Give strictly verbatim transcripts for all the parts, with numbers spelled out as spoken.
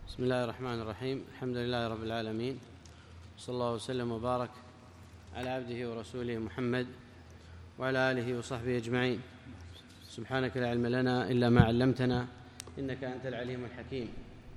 بسم الله الرحمن الرحيم. الحمد لله رب العالمين، صلى الله وسلم وبارك على عبده ورسوله محمد وعلى آله وصحبه أجمعين. سبحانك لا علم لنا إلا ما علمتنا إنك أنت العليم الحكيم.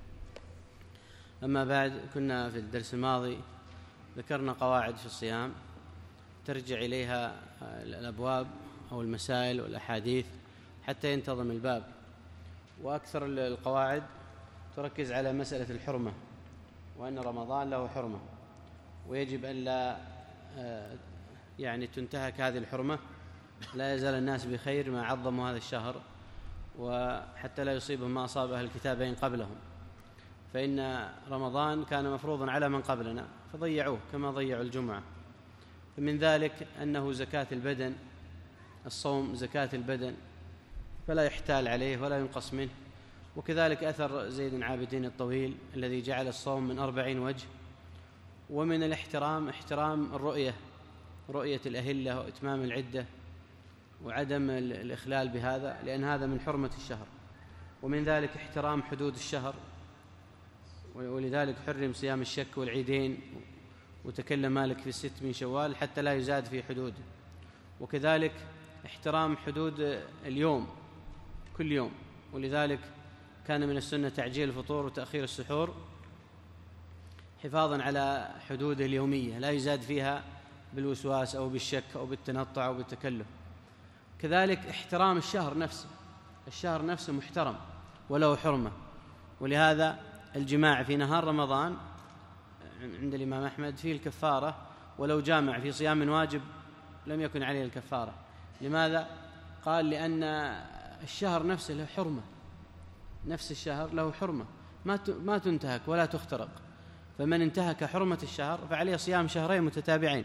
أما بعد، كنا في الدرس الماضي ذكرنا قواعد في الصيام ترجع إليها الأبواب أو المسائل والأحاديث حتى ينتظم الباب، وأكثر القواعد تركز على مسألة الحرمة، وأن رمضان له حرمة ويجب أن لا يعني تنتهك هذه الحرمة. لا يزال الناس بخير ما عظموا هذا الشهر، وحتى لا يصيبهم ما أصاب أهل الكتابين قبلهم، فإن رمضان كان مفروضا على من قبلنا فضيعوه كما ضيعوا الجمعة. فمن ذلك أنه زكاة البدن، الصوم زكاة البدن فلا يحتال عليه ولا ينقص منه. وكذلك أثر زيد بن عابدين الطويل الذي جعل الصوم من أربعين وجه. ومن الاحترام احترام الرؤية، رؤية الأهلة وإتمام العدة وعدم الإخلال بهذا، لأن هذا من حرمة الشهر. ومن ذلك احترام حدود الشهر، ولذلك حرم صيام الشك والعيدين، وتكلم مالك في الست من شوال حتى لا يزاد في حدوده. وكذلك احترام حدود اليوم كل يوم، ولذلك كان من السنة تعجيل الفطور وتأخير السحور حفاظا على حدود اليومية لا يزاد فيها بالوسواس أو بالشك أو بالتنطع أو بالتكلف. كذلك احترام الشهر نفسه، الشهر نفسه محترم وله حرمة، ولهذا الجماع في نهار رمضان عند الإمام أحمد فيه الكفارة، ولو جامع في صيام واجب لم يكن عليه الكفارة. لماذا؟ قال لأن الشهر نفسه له حرمة، نفس الشهر له حرمة ما تنتهك ولا تخترق، فمن انتهك حرمة الشهر فعليه صيام شهرين متتابعين،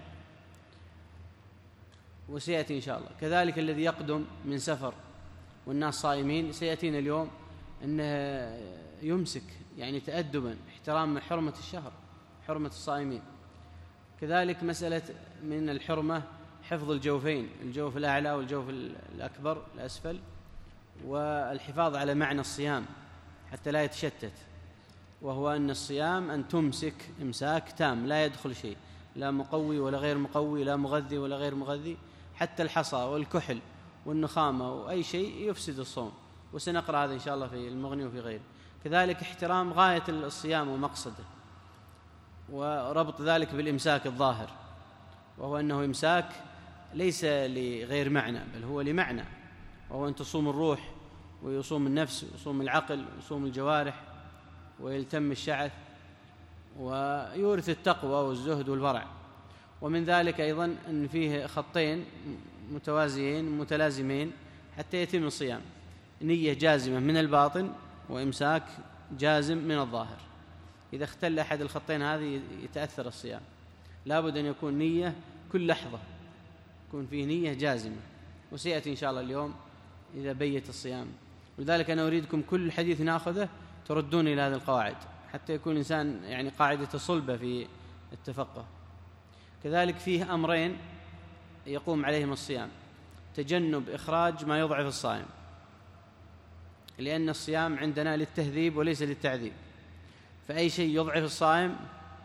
وسيأتي إن شاء الله. كذلك الذي يقدم من سفر والناس صائمين سيأتينا اليوم أنه يمسك، يعني تأدبا احترام حرمة الشهر، حرمة الصائمين. كذلك مسألة من الحرمة حفظ الجوفين، الجوف الأعلى والجوف الأكبر الأسفل، والحفاظ على معنى الصيام حتى لا يتشتت، وهو أن الصيام أن تمسك إمساك تام لا يدخل شيء، لا مقوي ولا غير مقوي، لا مغذي ولا غير مغذي، حتى الحصى والكحل والنخامة وأي شيء يفسد الصوم، وسنقرأ هذا إن شاء الله في المغني وفي غيره. كذلك احترام غاية الصيام ومقصده، وربط ذلك بالإمساك الظاهر، وهو أنه إمساك ليس لغير معنى بل هو لمعنى، وهو أن تصوم الروح ويصوم النفس ويصوم العقل ويصوم الجوارح ويلتم الشعث ويورث التقوى والزهد والورع. ومن ذلك أيضا أن فيه خطين متوازيين متلازمين حتى يتم الصيام: نية جازمة من الباطن وإمساك جازم من الظاهر. إذا اختل أحد الخطين هذه يتأثر الصيام، لابد أن يكون نية كل لحظة، يكون فيه نية جازمة، وسيأتي إن شاء الله اليوم إذا بيت الصيام. ولذلك أنا أريدكم كل حديث نأخذه تردون إلى هذه القواعد حتى يكون الإنسان يعني قاعدة صلبة في التفقه. كذلك فيه أمرين يقوم عليهم الصيام: تجنب إخراج ما يضعف الصائم، لأن الصيام عندنا للتهذيب وليس للتعذيب، فأي شيء يضعف الصائم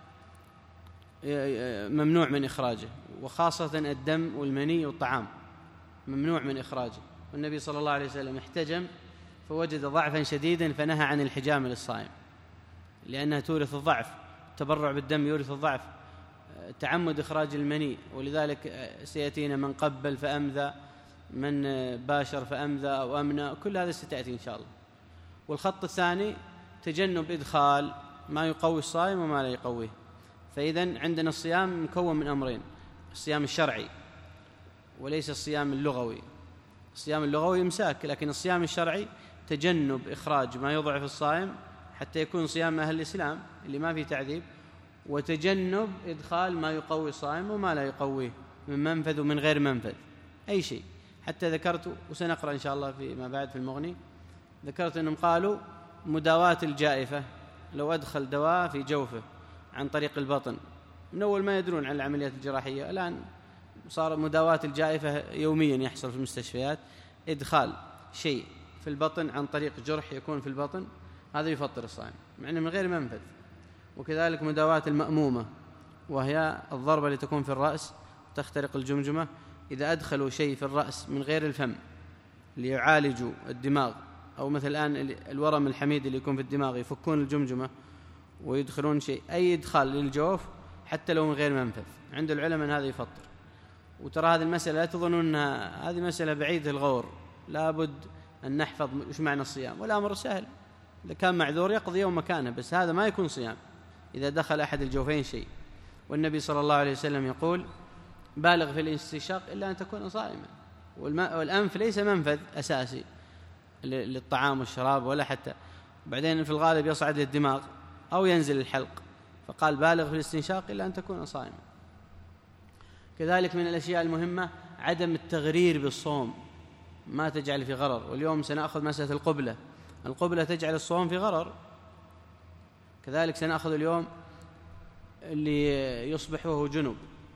ممنوع من إخراجه، وخاصة الدم والمني والطعام ممنوع من إخراجه. والنبي صلى الله عليه وسلم احتجم فوجد ضعفا شديدا فنهى عن الحجام للصائم، لأنها تورث الضعف، التبرع بالدم يورث الضعف، تعمد إخراج المني، ولذلك سيأتينا من قبل فأمذى، من باشر فأمذى أو أمنى، كل هذا ستأتي إن شاء الله. والخط الثاني تجنب إدخال ما يقوي الصائم وما لا يقويه. فإذن عندنا الصيام مكون من أمرين: الصيام الشرعي وليس الصيام اللغوي. الصيام اللغوي إمساك، لكن الصيام الشرعي تجنب إخراج ما يضعف الصائم حتى يكون صيام أهل الإسلام اللي ما فيه تعذيب، وتجنب إدخال ما يقوي الصائم وما لا يقويه من منفذ ومن غير منفذ، أي شيء. حتى ذكرت، وسنقرأ إن شاء الله فيما بعد في المغني، ذكرت أنهم قالوا مداواة الجائفة، لو أدخل دواء في جوفه عن طريق البطن، من أول ما يدرون عن العمليات الجراحية، الآن صار مداواة الجائفة يوميا يحصل في المستشفيات، إدخال شيء في البطن عن طريق جرح يكون في البطن هذا يفطر الصائم مع أنه من غير منفذ. وكذلك مداواة المأمومة، وهي الضربة اللي تكون في الرأس تخترق الجمجمة، إذا أدخلوا شيء في الرأس من غير الفم ليعالجوا الدماغ، أو مثل الآن الورم الحميد اللي يكون في الدماغ يفكون الجمجمة ويدخلون شيء، أي إدخال للجوف حتى لو من غير منفذ عند العلماء أن هذا يفطر. وترى هذه المسألة لا تظنون أنها هذه مسألة بعيدة الغور، لابد أن نحفظ وش معنى الصيام، والأمر سهل. إذا كان معذور يقضي يوم مكانه، بس هذا ما يكون صيام إذا دخل أحد الجوفين شيء. والنبي صلى الله عليه وسلم يقول: بالغ في الاستنشاق إلا أن تكون صائما. والأنف ليس منفذ أساسي للطعام والشراب ولا حتى، بعدين في الغالب يصعد للدماغ أو ينزل الحلق، فقال: بالغ في الاستنشاق إلا أن تكون صائما. كذلك من الأشياء المهمة عدم التغرير بالصوم، ما تجعل في غرر. واليوم سنأخذ مسألة القبلة، القبلة تجعل الصوم في غرر. كذلك سنأخذ اليوم اللي يصبح وهو جنب،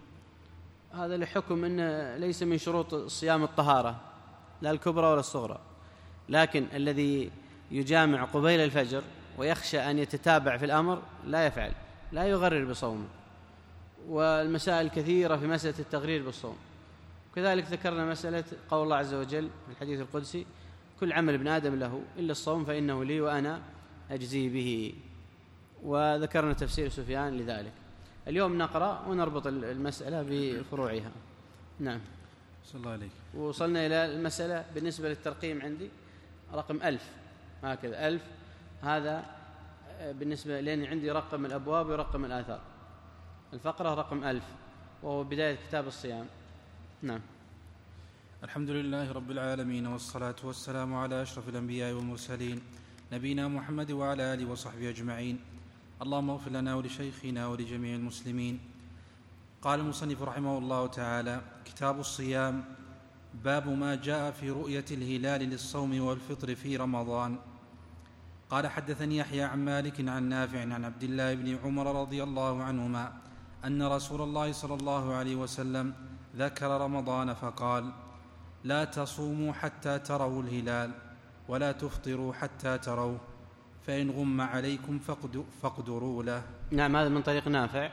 هذا لحكم أنه ليس من شروط الصيام الطهارة، لا الكبرى ولا الصغرى، لكن الذي يجامع قبيل الفجر ويخشى أن يتتابع في الأمر لا يفعل، لا يغرر بصومه. والمسائل كثيرة في مسألة التغرير بالصوم. كذلك ذكرنا مسألة قول الله عز وجل في الحديث القدسي: كل عمل ابن آدم له إلا الصوم فإنه لي وأنا أجزي به. وذكرنا تفسير سفيان لذلك. اليوم نقرأ ونربط المسألة بفروعها. نعم. صلى الله عليك. وصلنا إلى المسألة بالنسبة للترقيم عندي رقم ألف، هكذا ألف، هذا بالنسبة لأن عندي رقم الأبواب ورقم الآثار. الفقرة رقم ألف وهو بداية كتاب الصيام. نعم. الحمد لله رب العالمين، والصلاة والسلام على أشرف الأنبياء والمرسلين نبينا محمد وعلى آله وصحبه أجمعين. اللهم اغفر لنا ولشيخنا ولجميع المسلمين. قال المصنف رحمه الله تعالى: كتاب الصيام. باب ما جاء في رؤية الهلال للصوم والفطر في رمضان. قال: حدثني يحيى عن مالك عن نافع عن عبد الله بن عمر رضي الله عنهما أن رسول الله صلى الله عليه وسلم ذكر رمضان فقال: لا تصوموا حتى تروا الهلال ولا تفطروا حتى تروه، فإن غم عليكم فاقدروا له. نعم، هذا من طريق نافع.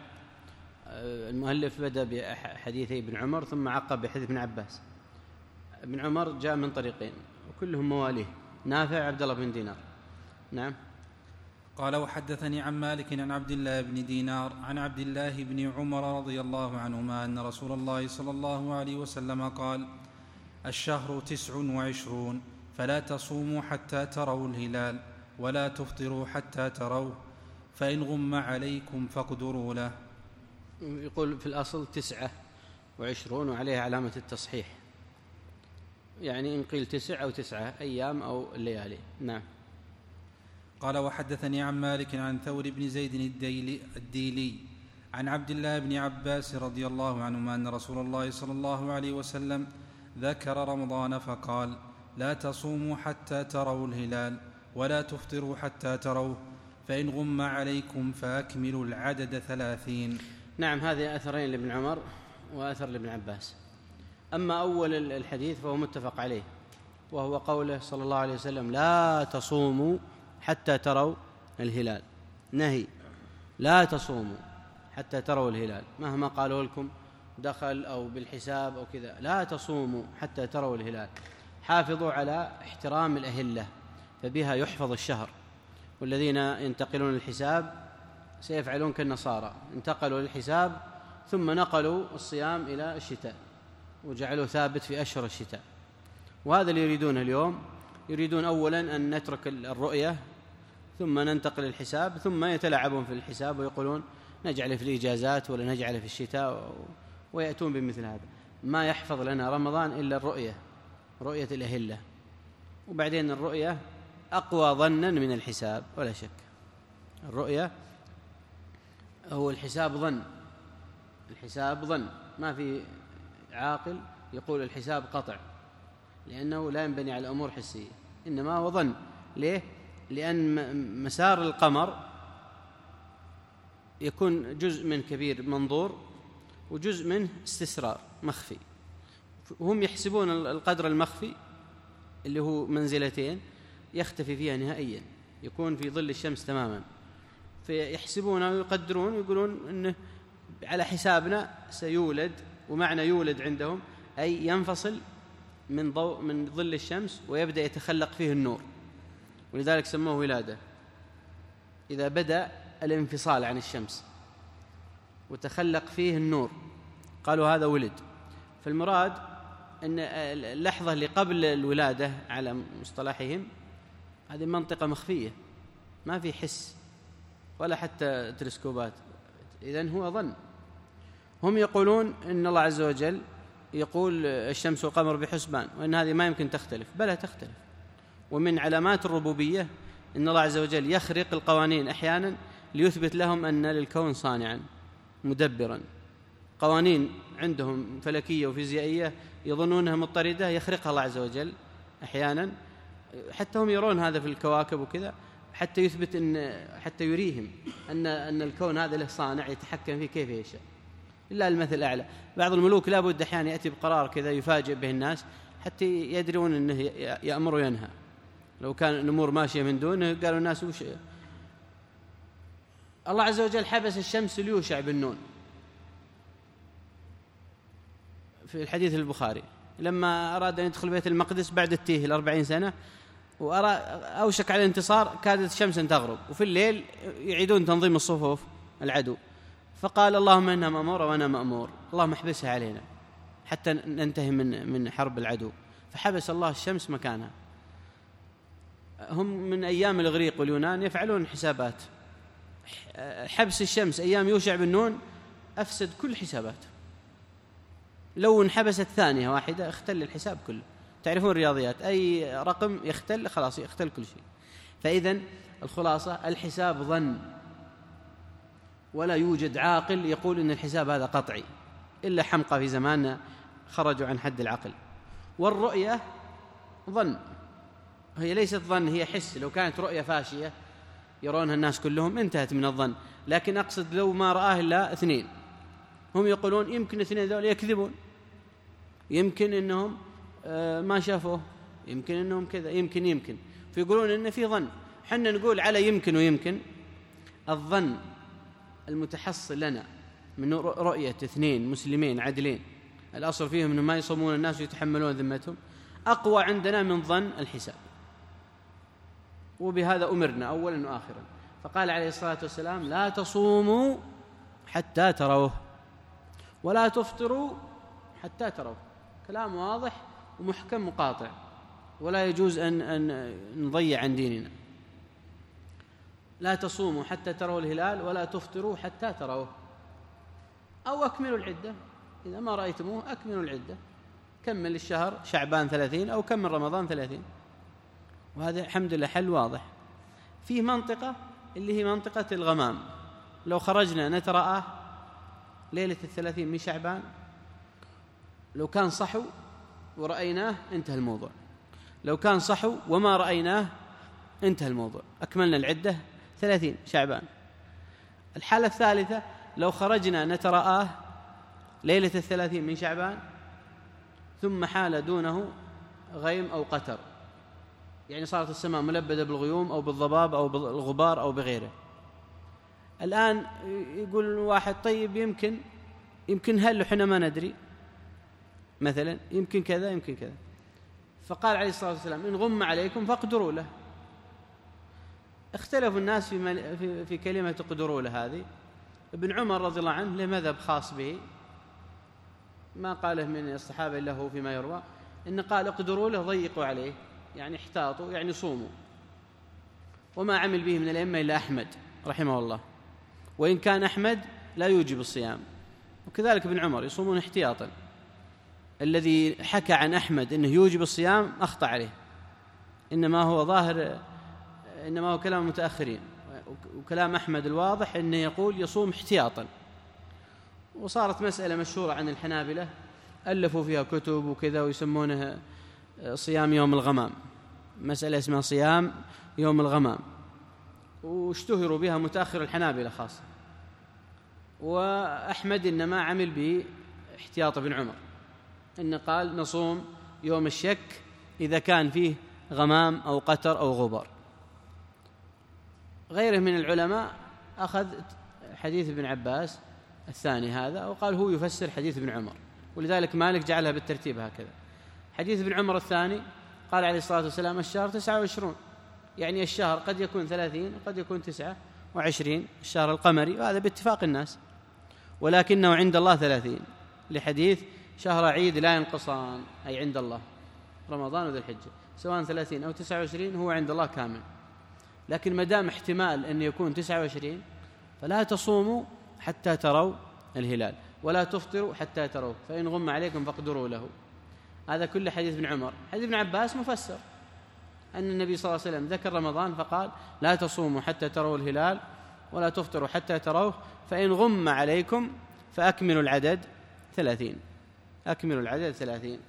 المؤلف بدأ بحديث ابن عمر ثم عقب بحديث ابن عباس. ابن عمر جاء من طريقين وكلهم مواليه، نافع عبد الله بن دينار. نعم. قال: وحدثني عن مالك عن عبد الله بن دينار عن عبد الله بن عمر رضي الله عنهما أن رسول الله صلى الله عليه وسلم قال: الشهر تسع وعشرون، فلا تصوموا حتى تروا الهلال ولا تفطروا حتى تروه، فإن غم عليكم فاقدروا له. يقول في الأصل تسعة وعشرون وعليها علامة التصحيح، يعني إن قيل تسع أو تسعة أيام أو الليالي. نعم. قال: وحدثني عن مالك عن ثور بن زيد الديلي, الديلي عن عبد الله بن عباس رضي الله عنهما أن رسول الله صلى الله عليه وسلم ذكر رمضان فقال: لا تصوموا حتى تروا الهلال ولا تفطروا حتى تروه، فإن غم عليكم فأكملوا العدد ثلاثين. نعم، هذه أثرين لابن عمر وأثر لابن عباس. أما أول الحديث فهو متفق عليه، وهو قوله صلى الله عليه وسلم: لا تصوموا حتى تروا الهلال. نهي، لا تصوموا حتى تروا الهلال، مهما قالوا لكم دخل أو بالحساب أو كذا، لا تصوموا حتى تروا الهلال. حافظوا على احترام الأهلة، فبها يحفظ الشهر. والذين ينتقلون الحساب سيفعلون كالنصارى، انتقلوا للحساب ثم نقلوا الصيام إلى الشتاء وجعلوا ثابت في أشهر الشتاء. وهذا اللي يريدونه اليوم، يريدون أولا أن نترك الرؤية ثم ننتقل للحساب، ثم يتلاعبون في الحساب ويقولون نجعله في الإجازات ولا نجعله في الشتاء، ويأتون بمثل هذا. ما يحفظ لنا رمضان إلا الرؤية، رؤية الأهلة. وبعدين الرؤية أقوى ظنا من الحساب ولا شك. الرؤية هو الحساب ظن، الحساب ظن، ما في عاقل يقول الحساب قطع، لأنه لا ينبني على أمور حسية، إنما هو ظن. ليه؟ لأن مسار القمر يكون جزء من كبير منظور وجزء منه استسرار مخفي، وهم يحسبون القدر المخفي اللي هو منزلتين يختفي فيها نهائيا، يكون في ظل الشمس تماما، فيحسبون ويقدرون ويقولون أنه على حسابنا سيولد. ومعنى يولد عندهم أي ينفصل من ضوء من ظل الشمس ويبدأ يتخلق فيه النور، ولذلك سموه ولادة. إذا بدأ الانفصال عن الشمس وتخلق فيه النور قالوا هذا ولد. فالمراد أن اللحظة اللي قبل الولادة على مصطلحهم هذه منطقة مخفية، ما في حس ولا حتى تلسكوبات، إذن هو ظن. هم يقولون إن الله عز وجل يقول الشمس والقمر بحسبان، وإن هذه ما يمكن تختلف. بلى تختلف. ومن علامات الربوبية إن الله عز وجل يخرق القوانين أحيانا ليثبت لهم أن للكون صانعا مدبرا. قوانين عندهم فلكية وفيزيائية يظنونها مضطردة يخرقها الله عز وجل أحيانا، حتى هم يرون هذا في الكواكب وكذا، حتى يثبت أن حتى يريهم أن أن الكون هذا له صانع يتحكم فيه كيف يشاء. إلا المثل الأعلى. بعض الملوك لا بد أحيانا يأتي بقرار كذا يفاجئ به الناس حتى يدرون أنه يأمر وينهى. لو كان الأمور ماشية من دونه قالوا الناس وش. الله عز وجل حبس الشمس ليوشع بن نون في الحديث البخاري لما أراد أن يدخل بيت المقدس بعد التيه الأربعين سنة وأوشك على الانتصار، كادت الشمس أن تغرب، وفي الليل يعيدون تنظيم الصفوف العدو، فقال اللهم إنها مأمورة وأنا مأمور، اللهم احبسها علينا حتى ننتهي من من حرب العدو. فحبس الله الشمس مكانها. هم من أيام الإغريق واليونان يفعلون حسابات. حبس الشمس أيام يوشع بن نون أفسد كل حسابات. لو انحبست ثانية واحدة اختل الحساب كله. تعرفون الرياضيات، أي رقم يختل خلاص يختل كل شيء. فإذن الخلاصة الحساب ظن، ولا يوجد عاقل يقول إن الحساب هذا قطعي، إلا حمقى في زماننا خرجوا عن حد العقل. والرؤية ظن، هي ليست ظن، هي حس. لو كانت رؤية فاشية يرونها الناس كلهم انتهت من الظن، لكن أقصد لو ما رآه إلا اثنين، هم يقولون يمكن اثنين ذول يكذبون، يمكن إنهم ما شافوه، يمكن إنهم كذا، يمكن يمكن فيقولون إن في ظن. حنا نقول على يمكن ويمكن. الظن المتحصل لنا من رؤية اثنين مسلمين عدلين الأصل فيهم أنهم ما يصومون الناس ويتحملون ذمتهم أقوى عندنا من ظن الحساب. وبهذا أمرنا أولا وآخرا. فقال عليه الصلاة والسلام لا تصوموا حتى تروه ولا تفطروا حتى تروه. كلام واضح ومحكم مقاطع، ولا يجوز أن, أن نضيع عن ديننا. لا تصوموا حتى تروا الهلال ولا تفطروا حتى تروه، أو أكملوا العدة إذا ما رأيتموه، أكملوا العدة، كمل الشهر شعبان ثلاثين أو كمل رمضان ثلاثين. وهذا الحمد لله حل واضح. فيه منطقة اللي هي منطقة الغمام، لو خرجنا نترآه ليلة الثلاثين من شعبان، لو كان صحو ورأيناه انتهى الموضوع، لو كان صحو وما رأيناه انتهى الموضوع، أكملنا العدة ثلاثين شعبان. الحالة الثالثة لو خرجنا نترآه ليلة الثلاثين من شعبان ثم حال دونه غيم أو قتر، يعني صارت السماء ملبدة بالغيوم أو بالضباب أو بالغبار أو بغيره. الآن يقول واحد طيب يمكن يمكن هل حنا ما ندري مثلا، يمكن كذا يمكن كذا. فقال عليه الصلاة والسلام إن غم عليكم فاقدروا له. اختلفوا الناس في, في, في كلمة اقدروا له هذه. ابن عمر رضي الله عنه له مذهب خاص به ما قاله من الصحابة إلا هو فيما يروى، إن قال اقدروا له ضيقوا عليه، يعني احتاطوا يعني صوموا. وما عمل به من الأئمة إلا أحمد رحمه الله، وإن كان أحمد لا يوجب الصيام، وكذلك ابن عمر يصومون احتياطا. الذي حكى عن أحمد أنه يوجب الصيام أخطأ عليه، إنما هو ظاهر إنما هو كلام المتأخرين، وكلام أحمد الواضح أنه يقول يصوم احتياطا. وصارت مسألة مشهورة عن الحنابلة ألفوا فيها كتب وكذا ويسمونها صيام يوم الغمام، مسألة اسمها صيام يوم الغمام، واشتهروا بها متأخر الحنابلة خاصة. وأحمد إنما عمل به احتياط ابن عمر، إن قال نصوم يوم الشك إذا كان فيه غمام أو قتر أو غبار. غيره من العلماء أخذ حديث ابن عباس الثاني هذا وقال هو يفسر حديث ابن عمر، ولذلك مالك جعلها بالترتيب هكذا. حديث ابن عمر الثاني قال عليه الصلاة والسلام الشهر تسعة وعشرون، يعني الشهر قد يكون ثلاثين وقد يكون تسعة وعشرين الشهر القمري، وهذا باتفاق الناس، ولكنه عند الله ثلاثين، لحديث شهر عيد لا ينقصان، أي عند الله رمضان وذي الحجة، سواء ثلاثين أو تسعة وعشرين هو عند الله كامل. لكن مدام احتمال أن يكون تسعة وعشرين فلا تصوموا حتى تروا الهلال ولا تفطروا حتى تروه، فإن غم عليكم فاقدروا له. هذا كل حديث ابن عمر. حديث ابن عباس مفسر أن النبي صلى الله عليه وسلم ذكر رمضان فقال لا تصوموا حتى تروا الهلال ولا تفطروا حتى تروه، فإن غم عليكم فأكملوا العدد ثلاثين، أكملوا العدد ثلاثين.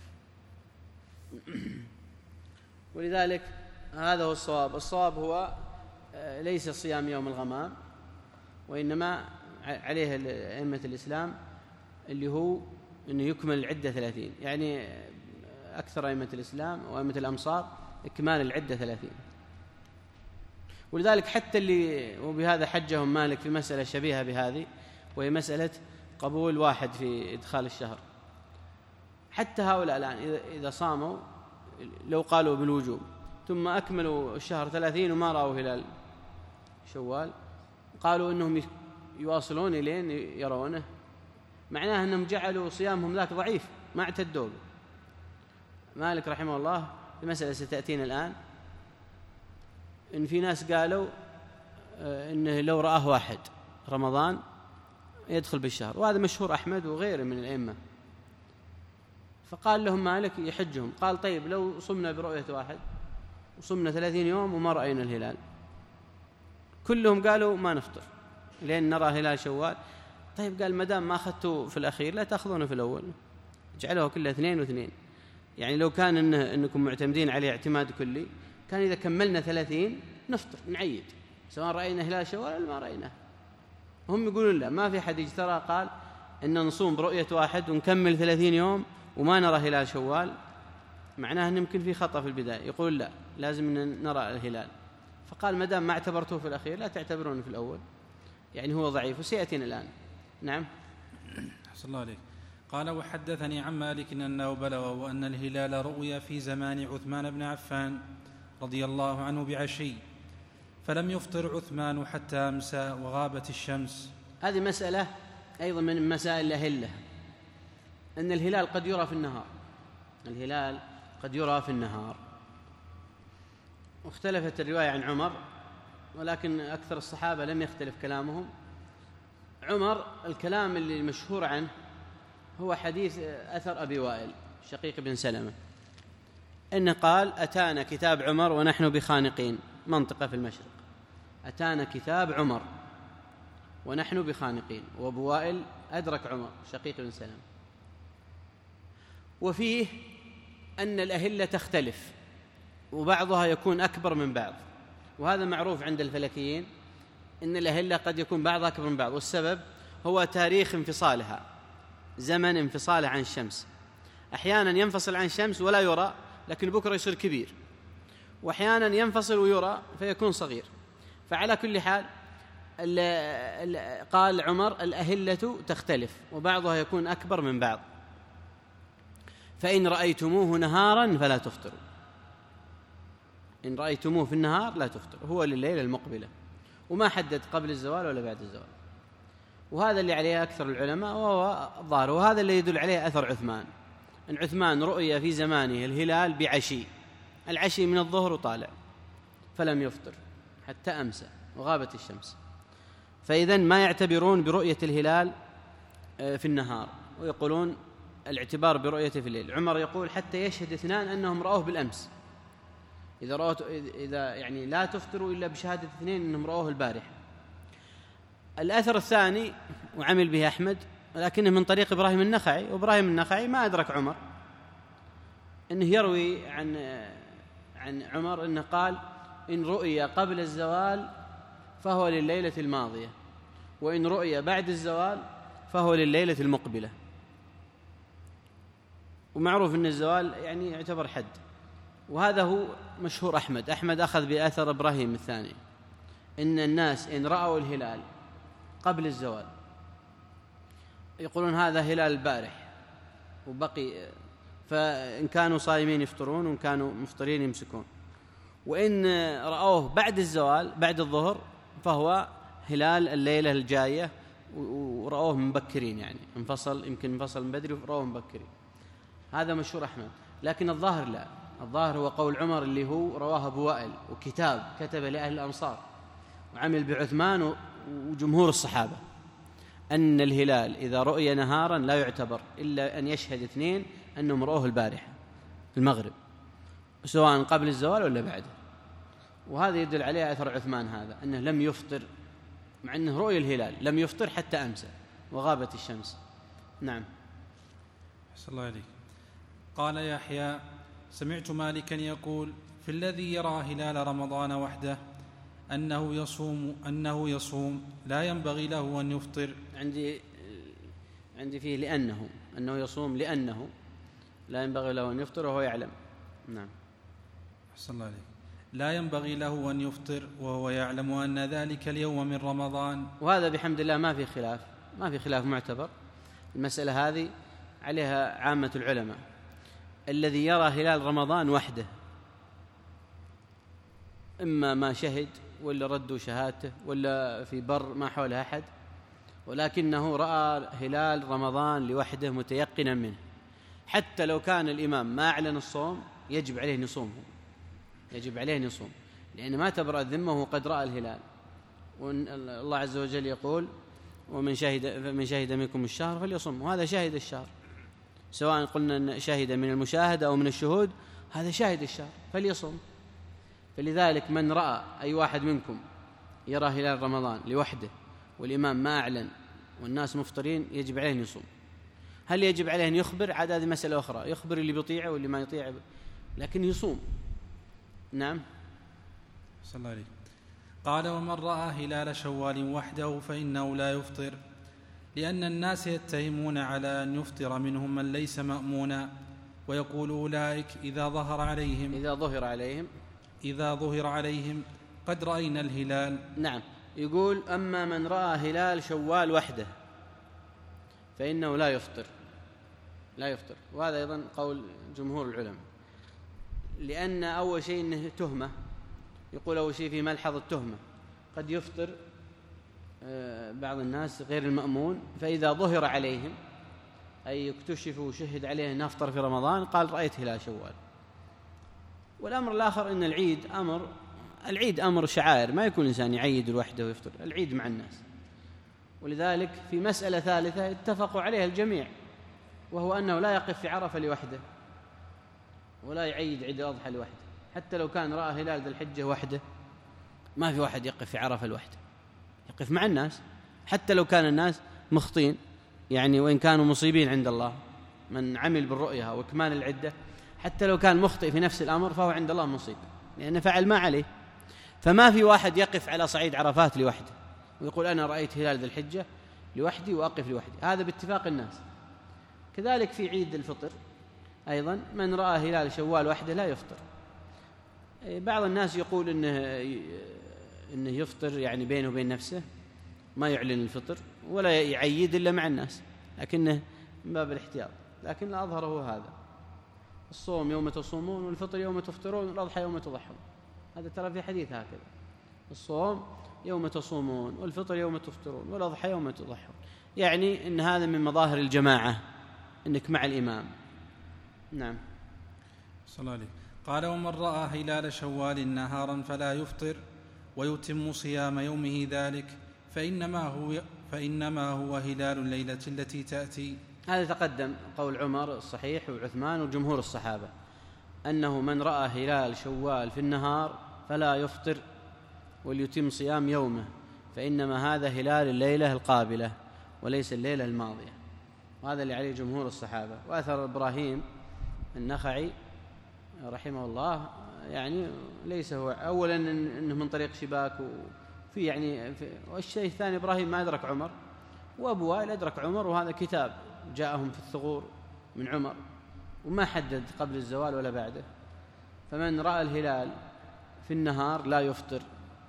ولذلك هذا هو الصواب. الصواب هو ليس صيام يوم الغمام، وإنما عليه أئمة الإسلام اللي هو أنه يكمل العدة ثلاثين، يعني أكثر أئمة الإسلام وأئمة الأمصار إكمال العدة ثلاثين. ولذلك حتى اللي وبهذا حجهم مالك في مسألة شبيهة بهذه، وهي مسألة قبول واحد في إدخال الشهر، حتى هؤلاء الآن إذا صاموا لو قالوا بالوجوب ثم أكملوا الشهر ثلاثين وما رأوا هلال شوال، قالوا إنهم يواصلون إلين يرونه، معناه أنهم جعلوا صيامهم ذاك ضعيف ما اعتدوا به. مالك رحمه الله في مسألة ستأتينا الآن، إن في ناس قالوا إنه لو رآه واحد رمضان يدخل بالشهر، وهذا مشهور أحمد وغيره من الأئمة. فقال لهم مالك يحجهم، قال طيب لو صمنا برؤية واحد وصمنا ثلاثين يوم وما رأينا الهلال، كلهم قالوا ما نفطر لأن نرى هلال شوال. طيب قال مدام ما أخذتوا في الأخير لا تأخذونه في الأول، جعلوه كله اثنين واثنين. يعني لو كان إنه إنكم معتمدين عليه اعتماد كلي كان إذا كملنا ثلاثين نفطر نعيد سواء رأينا هلال شوال ولا ما رأيناه. هم يقولون لا، ما في حد اجترى قال إن نصوم برؤية واحد ونكمل ثلاثين يوم وما نرى هلال شوال، معناه أن يمكن في خطأ في البداية. يقول لا، لازم نرى الهلال. فقال مدام ما اعتبرته في الأخير لا تعتبرونه في الأول، يعني هو ضعيف. وسيأتينا الآن. نعم. أحسن الله عليك. قال وحدثني عن مالك أنه بلغه أن الهلال رؤي في زمان عثمان بن عفان رضي الله عنه بعشي، فلم يفطر عثمان حتى أمسى وغابت الشمس. هذه مسألة أيضا من مسائل الأهلة، أن الهلال قد يرى في النهار، الهلال قد يرى في النهار. واختلفت الرواية عن عمر، ولكن أكثر الصحابة لم يختلف كلامهم. عمر الكلام اللي مشهور عنه هو حديث أثر أبي وائل شقيق بن سلمة، إنه قال أتانا كتاب عمر ونحن بخانقين، منطقة في المشرق، أتانا كتاب عمر ونحن بخانقين، وأبو وائل أدرك عمر شقيق بن سلمة. وفيه أن الأهلة تختلف وبعضها يكون أكبر من بعض، وهذا معروف عند الفلكيين إن الأهلة قد يكون بعضها أكبر من بعض، والسبب هو تاريخ انفصالها، زمن انفصالها عن الشمس. أحيانا ينفصل عن الشمس ولا يرى لكن بكرة يصير كبير، وأحيانا ينفصل ويرى فيكون صغير. فعلى كل حال ال ال قال عمر الأهلة تختلف وبعضها يكون أكبر من بعض، فإن رأيتموه نهارا فلا تفطروا، إن رأيتموه في النهار لا تفطروا، هو لليلة المقبلة، وما حدد قبل الزوال ولا بعد الزوال. وهذا اللي عليه أكثر العلماء وهو الظاهر، وهذا اللي يدل عليه أثر عثمان، أن عثمان رؤيا في زمانه الهلال بعشي، العشي من الظهر وطالع، فلم يفطر حتى أمسى وغابت الشمس. فإذن ما يعتبرون برؤية الهلال في النهار، ويقولون الاعتبار برؤيته في الليل. عمر يقول حتى يشهد اثنان أنهم رأوه بالأمس، إذا رأوه إذا يعني لا تفطروا إلا بشهادة اثنين أنهم رأوه البارحة. الأثر الثاني وعمل به أحمد، لكنه من طريق إبراهيم النخعي، وإبراهيم النخعي ما أدرك عمر، إنه يروي عن عن عمر إنه قال إن رؤي قبل الزوال فهو لليلة الماضية، وإن رؤي بعد الزوال فهو لليلة المقبلة. ومعروف أن الزوال يعني يعتبر حد، وهذا هو مشهور أحمد. أحمد أخذ بأثر إبراهيم الثاني إن الناس إن رأوا الهلال قبل الزوال يقولون هذا هلال البارح وبقي، فإن كانوا صائمين يفطرون وإن كانوا مفطرين يمسكون، وإن رأوه بعد الزوال بعد الظهر فهو هلال الليلة الجاية ورأوه مبكرين، يعني انفصل يمكن انفصل من بدري ورأوه مبكرين. هذا مشهور أحمد، لكن الظاهر لا، الظاهر هو قول عمر اللي هو رواه أبو وائل وكتاب كتب لأهل الأمصار وعمل بعثمان وجمهور الصحابة، أن الهلال إذا رؤي نهارا لا يعتبر إلا أن يشهد اثنين أنهم رأوه البارحة المغرب سواء قبل الزوال ولا بعده. وهذا يدل عليه أثر عثمان هذا أنه لم يفطر مع أنه رؤي الهلال، لم يفطر حتى أمسى وغابت الشمس. نعم. أحسن الله عليك. قال يحيى: سمعت مالكا يقول في الذي يرى هلال رمضان وحده أنه يصوم أنه يصوم لا ينبغي له أن يفطر. عندي عندي فيه لأنه أنه يصوم لأنه لا ينبغي له أن يفطر وهو يعلم. نعم. أحسن الله عليك. لا ينبغي له أن يفطر وهو يعلم أن ذلك اليوم من رمضان. وهذا بحمد الله ما في خلاف، ما في خلاف معتبر. المسألة هذه عليها عامة العلماء. الذي يرى هلال رمضان وحده إما ما شهد ولا ردوا شهادته ولا في بر ما حوله أحد، ولكنه رأى هلال رمضان لوحده متيقنا منه، حتى لو كان الإمام ما أعلن الصوم يجب عليه أن يصوم، يجب عليه أن يصوم، لأن ما تبرأ ذمه قد رأى الهلال. والله عز وجل يقول: ومن شهد من شهد منكم الشهر فليصم، وهذا شاهد الشهر، سواء قلنا أن شهد من المشاهدة أو من الشهود، هذا شاهد الشهر فليصم. فلذلك من رأى أي واحد منكم يرى هلال رمضان لوحده والإمام ما أعلن والناس مفطرين يجب عليه أن يصوم. هل يجب عليه أن يخبر؟ عاد هذه مسألة أخرى، يخبر اللي بيطيعه واللي ما يطيعه، لكن يصوم. نعم. صلى الله عليه. قال: ومن رأى هلال شوال وحده فإنه لا يفطر، لأن الناس يتهمون على أن يفطر منهم من ليس مأمونا، ويقول أولئك إذا ظهر عليهم إذا ظهر عليهم إذا ظهر عليهم قد رأينا الهلال. نعم. يقول: أما من رأى هلال شوال وحده فإنه لا يفطر، لا يفطر. وهذا أيضا قول جمهور العلماء، لأن أول شيء أنه تهمة، يقول أول شيء في ملحظ التهمة، قد يفطر بعض الناس غير المأمون، فإذا ظهر عليهم أي يكتشفوا وشهد عليه أنه أفطر في رمضان قال رأيت هلال شوال. والأمر الآخر أن العيد أمر العيد أمر شعائر، ما يكون الإنسان يعيد لوحده ويفطر، العيد مع الناس. ولذلك في مسألة ثالثة اتفقوا عليها الجميع، وهو أنه لا يقف في عرفة لوحده ولا يعيد عيد الأضحى لوحده، حتى لو كان رأى هلال ذي الحجة وحده ما في واحد يقف في عرفة لوحده، يقف مع الناس، حتى لو كان الناس مخطين، يعني وإن كانوا مصيبين عند الله، من عمل بالرؤية وإكمال العدة حتى لو كان مخطئ في نفس الأمر فهو عند الله مصيب، لأنه فعل ما عليه. فما في واحد يقف على صعيد عرفات لوحده ويقول أنا رأيت هلال ذي الحجة لوحدي وأقف لوحدي، هذا باتفاق الناس. كذلك في عيد الفطر أيضا من رأى هلال شوال وحده لا يفطر. بعض الناس يقول إنه إنه يفطر يعني بينه وبين نفسه، ما يعلن الفطر ولا يعيد إلا مع الناس، لكنه من باب الاحتياط. لكن الأظهر هو هذا: الصوم يوم تصومون والفطر يوم تفطرون والأضحى يوم تضحون. هذا ترى في حديث هكذا: الصوم يوم تصومون والفطر يوم تفطرون والأضحى يوم تضحون، يعني إن هذا من مظاهر الجماعة، إنك مع الإمام. نعم. صلى الله عليه. قال: ومن رأى هلال شوال نهارا فلا يفطر ويتم صيام يومه ذلك فإنما هو, فإنما هو هلال الليلة التي تأتي. هذا تقدم قول عمر الصحيح وعثمان وجمهور الصحابة، أنه من رأى هلال شوال في النهار فلا يفطر وليتم صيام يومه، فإنما هذا هلال الليلة القابلة وليس الليلة الماضية. وهذا اللي عليه جمهور الصحابة. وأثر إبراهيم النخعي رحمه الله يعني ليس هو أولا أنه من طريق شباك، وفي يعني في والشيء الثاني إبراهيم ما أدرك عمر، وأبو وائل أدرك عمر، وهذا كتاب جاءهم في الثغور من عمر وما حدد قبل الزوال ولا بعده. فمن رأى الهلال في النهار لا يفطر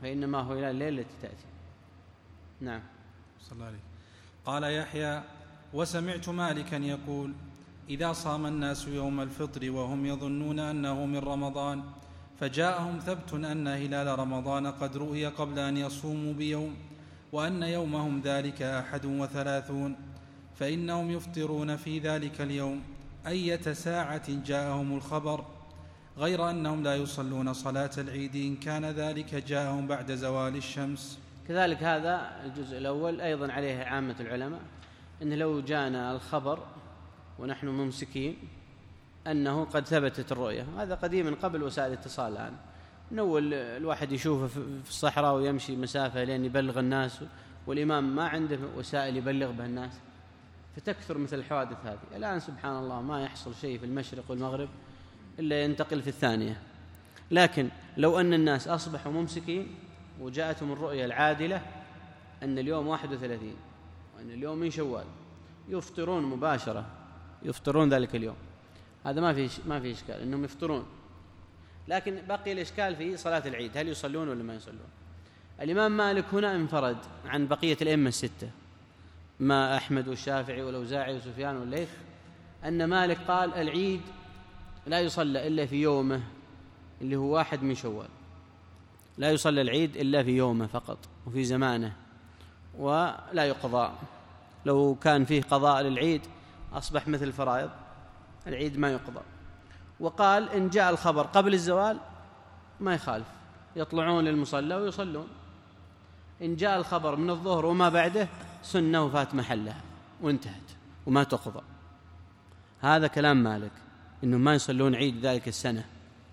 فإنما هو هلال الليل التي تأتي. نعم. صلى الله عليه. قال يحيى: وسمعت مالكا يقول: إذا صام الناس يوم الفطر وهم يظنون أنه من رمضان فجاءهم ثبت أن هلال رمضان قد رؤي قبل أن يصوموا بيوم وأن يومهم ذلك أحد وثلاثون، فإنهم يفطرون في ذلك اليوم أية ساعة جاءهم الخبر، غير أنهم لا يصلون صلاة العيد إن كان ذلك جاءهم بعد زوال الشمس. كذلك هذا الجزء الأول أيضا عليه عامة العلماء، أنه لو جاءنا الخبر ونحن ممسكين أنه قد ثبتت الرؤية، هذا قديما قبل وسائل الاتصال. الآن من أول الواحد يشوفه في الصحراء ويمشي مسافة لين يبلغ الناس، والإمام ما عنده وسائل يبلغ به الناس، فتكثر مثل الحوادث هذه. الآن سبحان الله ما يحصل شيء في المشرق والمغرب إلا ينتقل في الثانية. لكن لو أن الناس أصبحوا ممسكين وجاءتهم الرؤية العادلة أن اليوم واحد وثلاثين وأن اليوم من شوال، يفطرون مباشرة، يفطرون ذلك اليوم. هذا ما في ما في إشكال أنهم يفطرون. لكن بقي الإشكال في صلاة العيد، هل يصلون ولا ما يصلون؟ الإمام مالك هنا انفرد عن بقية الأئمة الستة، ما أحمد والشافعي والأوزاعي وسفيان والليث، أن مالك قال العيد لا يصلى إلا في يومه اللي هو واحد من شوال، لا يصلى العيد إلا في يومه فقط وفي زمانه، ولا يقضى. لو كان فيه قضاء للعيد أصبح مثل الفرائض، العيد ما يقضى. وقال إن جاء الخبر قبل الزوال ما يخالف، يطلعون للمصلى ويصلون. إن جاء الخبر من الظهر وما بعده سنة وفات محلها وانتهت وما تقضى. هذا كلام مالك إنهم ما يصلون عيد ذلك السنة.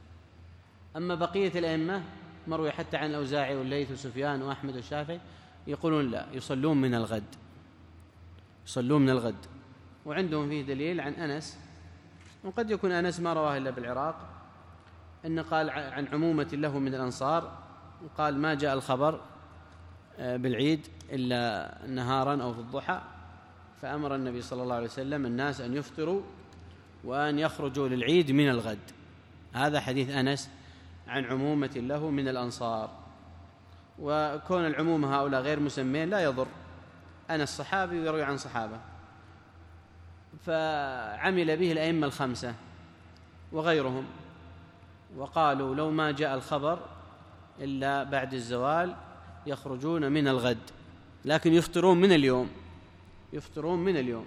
أما بقية الأئمة مروي حتى عن الأوزاعي والليث وسفيان وأحمد والشافعي يقولون لا، يصلون من الغد، يصلون من الغد. وعندهم فيه دليل عن أنس، وقد يكون أنس ما رواه إلا بالعراق، أن قال عن عمومة له من الأنصار، وقال ما جاء الخبر بالعيد إلا نهارا أو في الضحى، فأمر النبي صلى الله عليه وسلم الناس أن يفطروا وأن يخرجوا للعيد من الغد. هذا حديث أنس عن عمومة له من الأنصار. وكون العمومة هؤلاء غير مسمين لا يضر، أنا الصحابي ويروي عن صحابة، فعمل به الأئمة الخمسة وغيرهم، وقالوا لو ما جاء الخبر إلا بعد الزوال يخرجون من الغد، لكن يفطرون من اليوم، يفطرون من اليوم.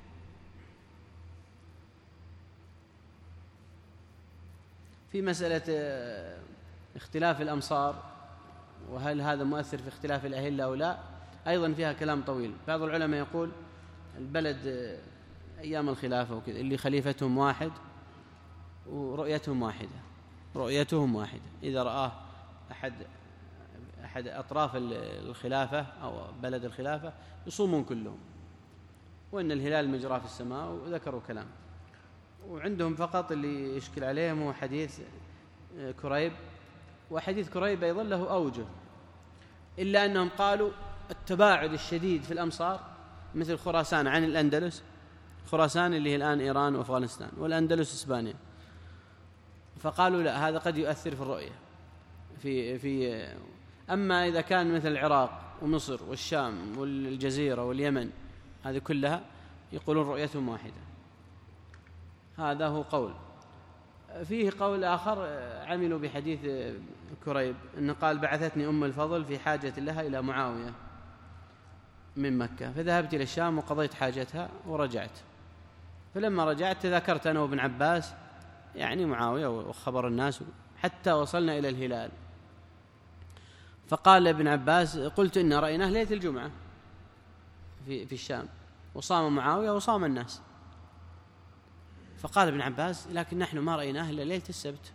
في مسألة اختلاف الأمصار وهل هذا مؤثر في اختلاف الأهلة أو لا، أيضا فيها كلام طويل. بعض العلماء يقول البلد أيام الخلافة وكذا اللي خليفتهم واحد ورؤيتهم واحدة، رؤيتهم واحدة، إذا رآه أحد أحد أطراف الخلافة أو بلد الخلافة يصومون كلهم، وأن الهلال مجراه في السماء، وذكروا كلام. وعندهم فقط اللي يشكل عليهم هو حديث كريب، وحديث كريب أيضا له أوجه، إلا أنهم قالوا التباعد الشديد في الأمصار مثل خراسان عن الأندلس، خراسان اللي هي الآن إيران وأفغانستان، والأندلس إسبانيا، فقالوا لا، هذا قد يؤثر في الرؤية في في أما إذا كان مثل العراق ومصر والشام والجزيرة واليمن هذه كلها يقولون رؤيتهم واحدة. هذا هو قول. فيه قول آخر عملوا بحديث كريب، أنه قال بعثتني أم الفضل في حاجة لها إلى معاوية من مكة، فذهبت إلى الشام وقضيت حاجتها ورجعت، فلما رجعت تذكرت أنا وابن عباس يعني معاوية وخبر الناس حتى وصلنا إلى الهلال، فقال ابن عباس قلت إن رأيناه ليلة الجمعة في, في الشام، وصام معاوية وصام الناس. فقال ابن عباس لكن نحن ما رأيناه إلا ليلة السبت،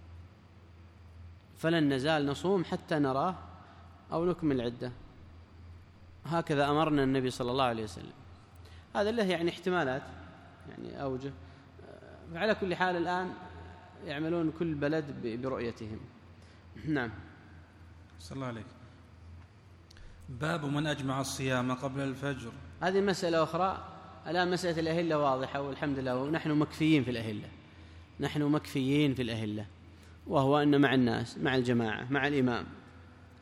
فلن نزال نصوم حتى نراه أو نكمل العدة، هكذا أمرنا النبي صلى الله عليه وسلم. هذا له يعني احتمالات، يعني أوجه. فعلى كل حال الآن يعملون كل بلد برؤيتهم. نعم. صلى الله عليك. باب من أجمع الصيام قبل الفجر. هذه مسألة أخرى. الآن مسألة الأهلة واضحة والحمد لله، ونحن مكفيين في الأهلة، نحن مكفيين في الأهلة، وهو أن مع الناس، مع الجماعة، مع الإمام،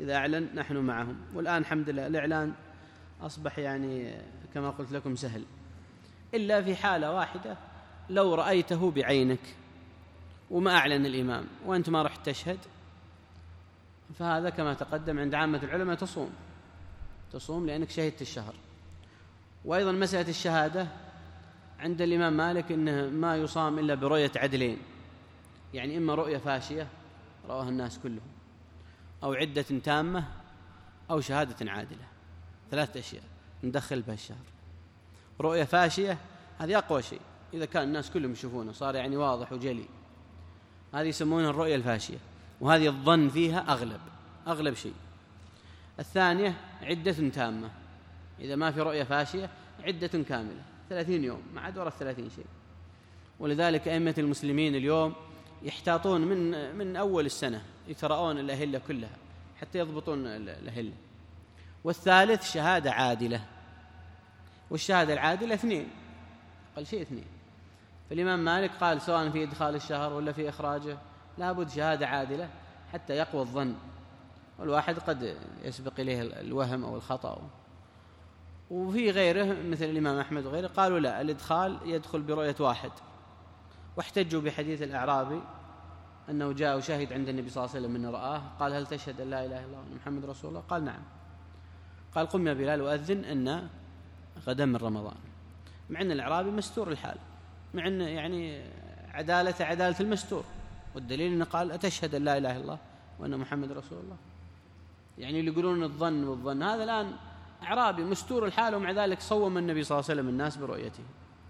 إذا أعلن نحن معهم. والآن الحمد لله الإعلان أصبح يعني كما قلت لكم سهل، إلا في حالة واحدة لو رأيته بعينك وما أعلن الإمام وأنت ما رحت تشهد، فهذا كما تقدم عند عامة العلماء تصوم تصوم لأنك شهدت الشهر. وأيضا مسألة الشهادة عند الإمام مالك إنه ما يصام إلا برؤية عدلين، يعني إما رؤية فاشية رواها الناس كلهم، أو عدة تامة، أو شهادة عادلة. ثلاثة أشياء ندخل بها الشهر. رؤية فاشية هذه أقوى شيء، إذا كان الناس كلهم يشوفونه صار يعني واضح وجلي، هذه يسمونها الرؤية الفاشية، وهذه الظن فيها أغلب أغلب شيء. الثانية عدة تامة، إذا ما في رؤية فاشية عدة كاملة ثلاثين يوم، ما عاد وراء الثلاثين شيء. ولذلك أئمة المسلمين اليوم يحتاطون من من أول السنة، يتراءون الأهلة كلها حتى يضبطون الأهلة. والثالث شهادة عادلة، والشهادة العادلة اثنين، أقل شيء اثنين. فالإمام مالك قال سواء في إدخال الشهر ولا في إخراجه لابد شهادة عادلة حتى يقوى الظن، والواحد قد يسبق إليه الوهم أو الخطأ. وفي غيره مثل الإمام أحمد وغيره قالوا لا، الإدخال يدخل برؤية واحد، واحتجوا بحديث الأعرابي أنه جاء وشهد عند النبي صلى الله عليه وسلم أنه رآه، قال هل تشهد أن لا إله إلا الله وأن محمد رسول الله؟ قال نعم. قال قم يا بلال وأذن أن غدا من رمضان، مع أن الأعرابي مستور الحال، مع أن يعني عدالة عدالة المستور، والدليل أنه قال أتشهد أن لا إله إلا الله وأن محمد رسول الله. يعني اللي يقولون الظن والظن، هذا الآن أعرابي مستور الحال ومع ذلك صوم النبي صلى الله عليه وسلم الناس برؤيته.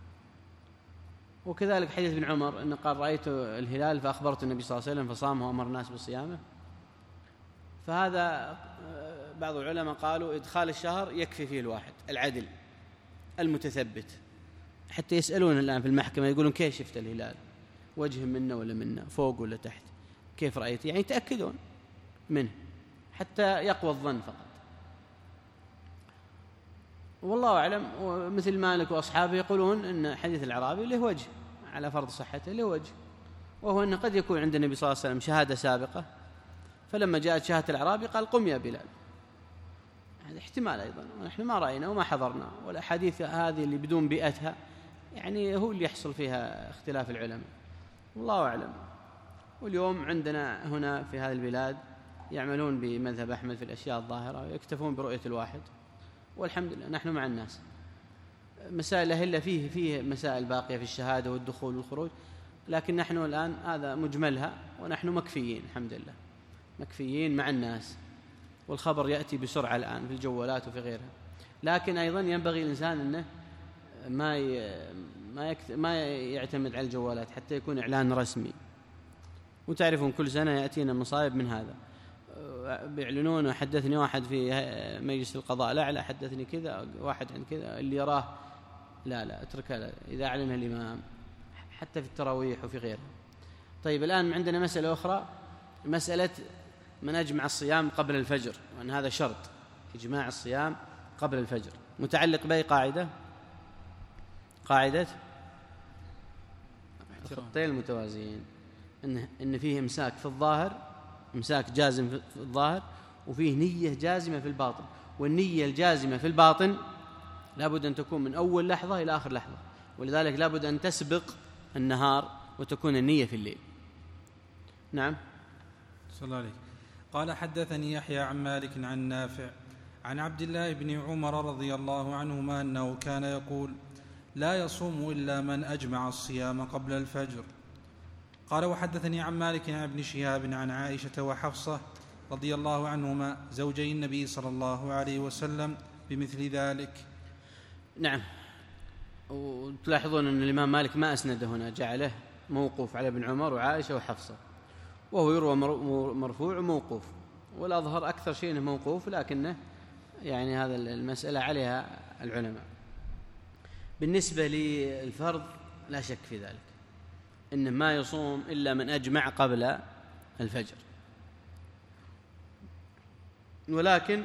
وكذلك حديث ابن عمر أنه قال رأيت الهلال فأخبرت النبي صلى الله عليه وسلم فصامه وأمر الناس بصيامه. فهذا بعض العلماء قالوا إدخال الشهر يكفي فيه الواحد العدل المتثبت، حتى يسألون الآن في المحكمة يقولون كيف شفت الهلال، وجه منا ولا منا، فوق ولا تحت، كيف رأيت، يعني يتأكدون منه حتى يقوى الظن فقط. والله أعلم. ومثل مالك وأصحابه يقولون أن حديث الأعرابي له وجه على فرض صحته، له وجه، وهو أنه قد يكون عند النبي صلى الله عليه وسلم شهادة سابقة، فلما جاءت شهادة الأعرابي قال قم يا بلال. هذا احتمال أيضا، ونحن ما رأينا وما حضرنا، والأحاديث هذه اللي بدون بيئتها يعني هو اللي يحصل فيها اختلاف العلماء، والله أعلم. واليوم عندنا هنا في هذه البلاد يعملون بمذهب أحمد في الأشياء الظاهرة ويكتفون برؤية الواحد، والحمد لله نحن مع الناس. مسائل إلا فيه فيه مسائل باقية في الشهادة والدخول والخروج، لكن نحن الآن هذا مجملها ونحن مكفيين الحمد لله، مكفيين مع الناس، والخبر يأتي بسرعة الآن في الجوالات وفي غيرها. لكن أيضا ينبغي الإنسان أنه ما ما ما يعتمد على الجوالات حتى يكون إعلان رسمي. وتعرفون كل سنة يأتينا مصائب من هذا، بيعلنون. حدثني واحد في مجلس القضاء الأعلى حدثني كذا، واحد عن كذا، اللي يراه لا لا اتركها إذا أعلنها الإمام، حتى في التراويح وفي غيرها. طيب الآن عندنا مسألة أخرى، مسألة من أجمع الصيام قبل الفجر، وأن هذا شرط إجماع الصيام قبل الفجر، متعلق بأي قاعدة؟ قاعدة الخطين المتوازيين، إن إن فيه إمساك في الظاهر، إمساك جازم في الظاهر، وفيه نية جازمة في الباطن. والنية الجازمة في الباطن لابد أن تكون من أول لحظة إلى آخر لحظة، ولذلك لابد أن تسبق النهار وتكون النية في الليل. نعم. صلى الله عليه. قال حدثني يحيى عن مالك عن نافع عن عبد الله بن عمر رضي الله عنهما أنه كان يقول لا يصوم إلا من أجمع الصيام قبل الفجر. قال وحدثني عن مالك عن ابن شهاب عن عائشة وحفصة رضي الله عنهما زوجي النبي صلى الله عليه وسلم بمثل ذلك. نعم. وتلاحظون أن الإمام مالك ما أسنده هنا، جعله موقوف على ابن عمر وعائشة وحفصة، وهو يروى مرفوع وموقوف، والأظهر أكثر شيء أنه موقوف، لكنه يعني هذا المسألة عليها العلماء. بالنسبة للفرض لا شك في ذلك، إنه ما يصوم إلا من أجمع قبل الفجر، ولكن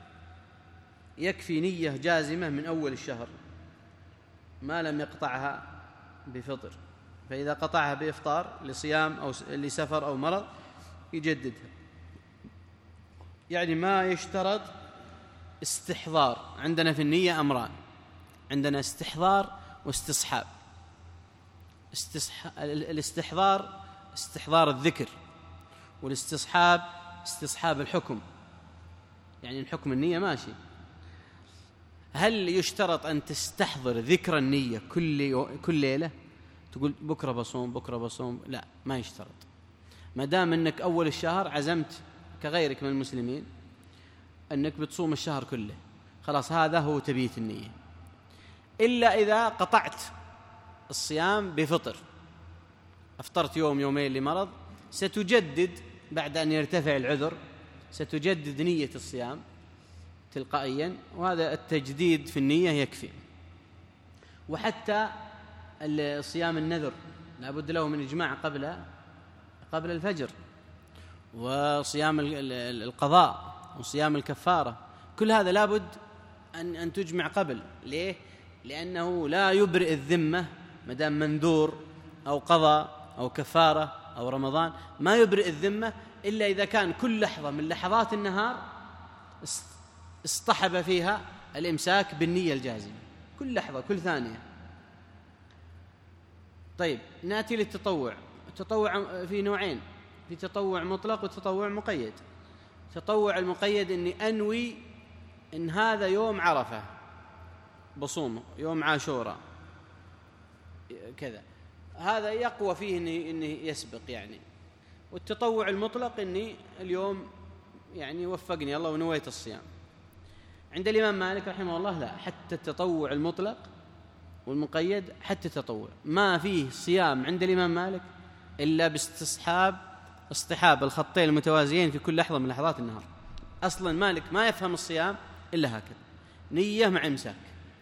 يكفي نية جازمة من أول الشهر ما لم يقطعها بفطر، فإذا قطعها بإفطار لصيام أو لسفر أو مرض يجددها. يعني ما يشترط استحضار. عندنا في النية أمران، عندنا استحضار واستصحاب. استصح... الاستحضار استحضار الذكر، والاستصحاب استصحاب الحكم، يعني الحكم النية ماشي. هل يشترط أن تستحضر ذكر النية كل يو... كل ليلة تقول بكرة بصوم بكرة بصوم؟ لا، ما يشترط. ما دام أنك أول الشهر عزمت كغيرك من المسلمين أنك بتصوم الشهر كله، خلاص هذا هو تبيت النية. إلا إذا قطعت الصيام بفطر، أفطرت يوم يومين لمرض، ستجدد بعد أن يرتفع العذر، ستجدد نية الصيام تلقائيا، وهذا التجديد في النية يكفي. وحتى الصيام النذر لا بد له من إجماع قبل قبل الفجر، وصيام القضاء وصيام الكفارة، كل هذا لا بد أن أن تجمع قبل. ليه؟ لأنه لا يبرئ الذمة مدام منذور أو قضاء أو كفارة أو رمضان، ما يبرئ الذمة إلا إذا كان كل لحظة من لحظات النهار اصطحب فيها الإمساك بالنية الجازمة، كل لحظة كل ثانية. طيب نأتي للتطوع. التطوع في نوعين، في تطوع مطلق وتطوع مقيد. تطوع المقيد إني أنوي إن هذا يوم عرفة بصومه، يوم عاشوراء كذا، هذا يقوى فيه إني, إني يسبق يعني. والتطوع المطلق إني اليوم يعني وفقني الله ونويت الصيام. عند الإمام مالك رحمه الله لا، حتى التطوع المطلق والمقيد، حتى التطوع ما فيه صيام عند الإمام مالك إلا باستصحاب اصطحاب الخطين المتوازيين في كل لحظة من لحظات النهار. أصلا مالك ما يفهم الصيام إلا هكذا، نية مع إمساك.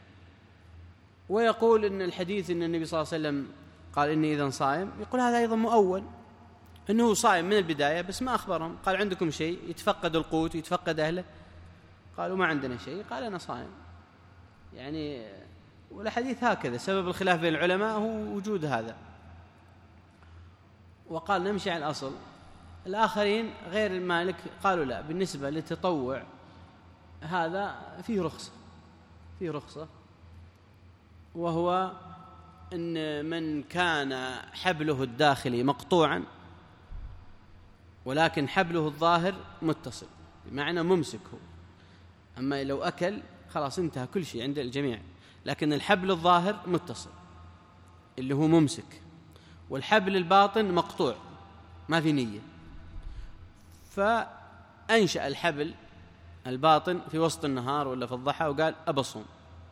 ويقول إن الحديث إن النبي صلى الله عليه وسلم قال إني إذن صائم، يقول هذا أيضا مؤول، إنه صائم من البداية بس ما أخبرهم. قال عندكم شيء؟ يتفقد القوت يتفقد أهله، قالوا ما عندنا شيء، قال أنا صائم يعني. والحديث هكذا، سبب الخلاف بين العلماء هو وجود هذا. وقال نمشي على الأصل. الآخرين غير المالك قالوا لا، بالنسبة للتطوع هذا فيه رخصة، فيه رخصة، وهو أن من كان حبله الداخلي مقطوعا ولكن حبله الظاهر متصل، بمعنى ممسك هو، أما لو أكل خلاص انتهى كل شيء عند الجميع، لكن الحبل الظاهر متصل اللي هو ممسك، والحبل الباطن مقطوع ما في نية، فأنشأ الحبل الباطن في وسط النهار ولا في الضحى وقال أبصوم.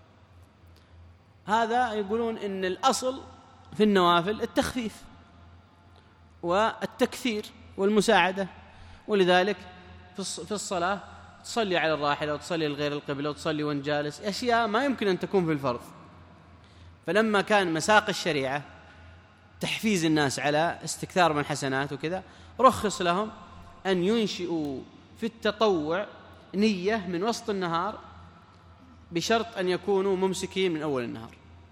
هذا يقولون إن الأصل في النوافل التخفيف والتكثير والمساعدة، ولذلك في الصلاة تصلي على الراحلة وتصلي لغير القبلة وتصلي وانت جالس، أشياء ما يمكن أن تكون في الفرض. فلما كان مساق الشريعة تحفيز الناس على استكثار من الحسنات وكذا، رخص لهم أن ينشئوا في التطوع نية من وسط النهار بشرط أن يكونوا ممسكين من أول النهار،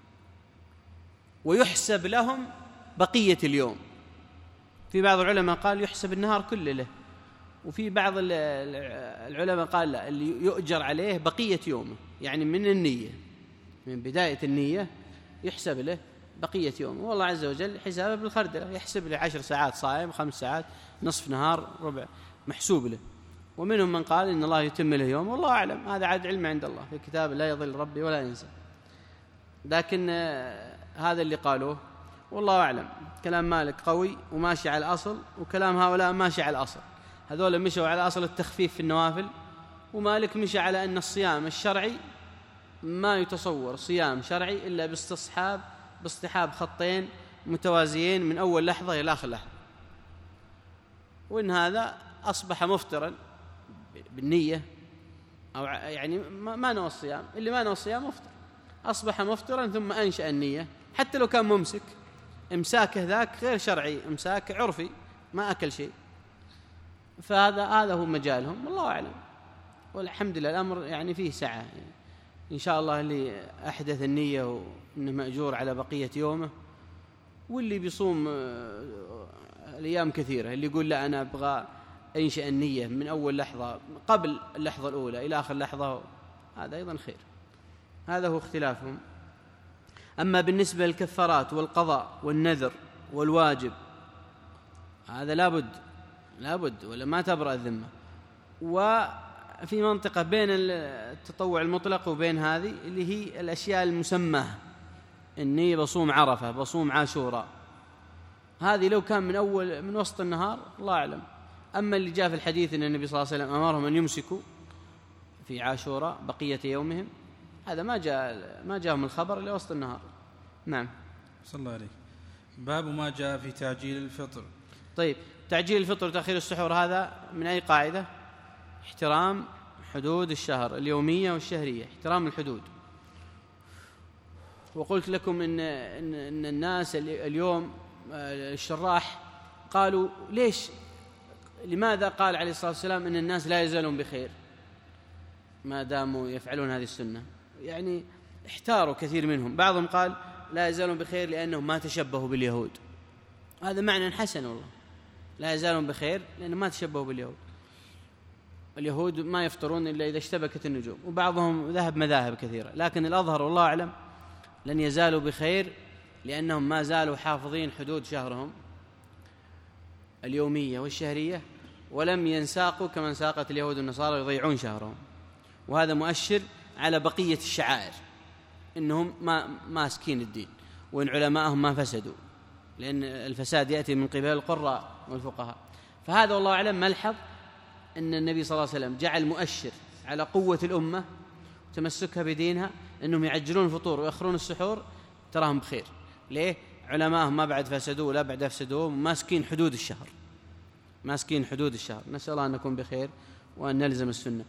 ويحسب لهم بقية اليوم. في بعض العلماء قال يحسب النهار كله له، وفي بعض العلماء قال لا، اللي يؤجر عليه بقية يومه، يعني من النية، من بداية النية يحسب له بقية يومه. والله عز وجل حسابه بالخردلة، يحسب له عشر ساعات صائم، خمس ساعات، نصف نهار، ربع، محسوب له. ومنهم من قال إن الله يتم له يوم، والله أعلم، هذا عاد علم عند الله، في كتاب لا يضل ربي ولا ينسى. لكن هذا اللي قالوه والله أعلم. كلام مالك قوي وماشي على الأصل، وكلام هؤلاء ماشي على الأصل. هذول مشوا على أصل التخفيف في النوافل، ومالك مشى على أن الصيام الشرعي ما يتصور صيام شرعي إلا باستصحاب باصطحاب خطين متوازيين من أول لحظة إلى آخر لحظة، وإن هذا أصبح مفطرا بالنية، أو يعني ما نوى الصيام، اللي ما نوى الصيام مفطر، أصبح مفطرا ثم أنشأ النية، حتى لو كان ممسك، إمساكه ذاك غير شرعي، إمساك عرفي، ما أكل شيء. فهذا هذا هو مجالهم، والله أعلم. والحمد لله الأمر يعني فيه سعة، يعني إن شاء الله اللي أحدث النية وإنه مأجور على بقية يومه، واللي بيصوم الأيام كثيرة، اللي يقول لا أنا أبغى أنشأ النية من أول لحظة قبل اللحظة الأولى إلى آخر لحظة، هذا أيضا خير. هذا هو اختلافهم. أما بالنسبة للكفارات والقضاء والنذر والواجب، هذا لابد لابد ولا ما تبرأ الذمة. وفي منطقة بين التطوع المطلق وبين هذه اللي هي الأشياء المسمى، إني بصوم عرفة، بصوم عاشوراء، هذه لو كان من أول من وسط النهار الله أعلم. أما اللي جاء في الحديث أن النبي صلى الله عليه وسلم أمرهم أن يمسكوا في عاشوراء بقية يومهم، هذا ما جاء ما جاءهم الخبر إلى وسط النهار. نعم. صلى الله عليه. باب ما جاء في تعجيل الفطر. طيب، تعجيل الفطر وتأخير السحور هذا من أي قاعدة؟ احترام حدود الشهر اليومية والشهرية، احترام الحدود. وقلت لكم إن, إن, إن الناس اليوم الشراح قالوا ليش لماذا قال عليه الصلاة والسلام إن الناس لا يزالون بخير ما داموا يفعلون هذه السنة؟ يعني احتاروا كثير منهم. بعضهم قال لا يزالون بخير لأنهم ما تشبهوا باليهود، هذا معنى حسن والله، لا يزالون بخير لأنهم ما تشبهوا باليهود، اليهود ما يفطرون إلا إذا اشتبكت النجوم. وبعضهم ذهب مذاهب كثيرة، لكن الأظهر والله أعلم لن يزالوا بخير لأنهم ما زالوا حافظين حدود شهرهم اليومية والشهرية، ولم ينساقوا كما انساقت اليهود والنصارى يضيعون شهرهم. وهذا مؤشر على بقية الشعائر إنهم ما ماسكين الدين، وإن علماءهم ما فسدوا، لأن الفساد يأتي من قبل القراء والفقهاء. فهذا والله أعلم ملحظ أن النبي صلى الله عليه وسلم جعل مؤشر على قوة الأمة وتمسكها بدينها، أنهم يعجلون الفطور ويأخرون السحور، تراهم بخير. ليه؟ علماءهم ما بعد فسدوا ولا بعد أفسدوا، ماسكين حدود الشهر، ماسكين حدود الشهر. نسأل الله أن نكون بخير وأن نلزم السنة.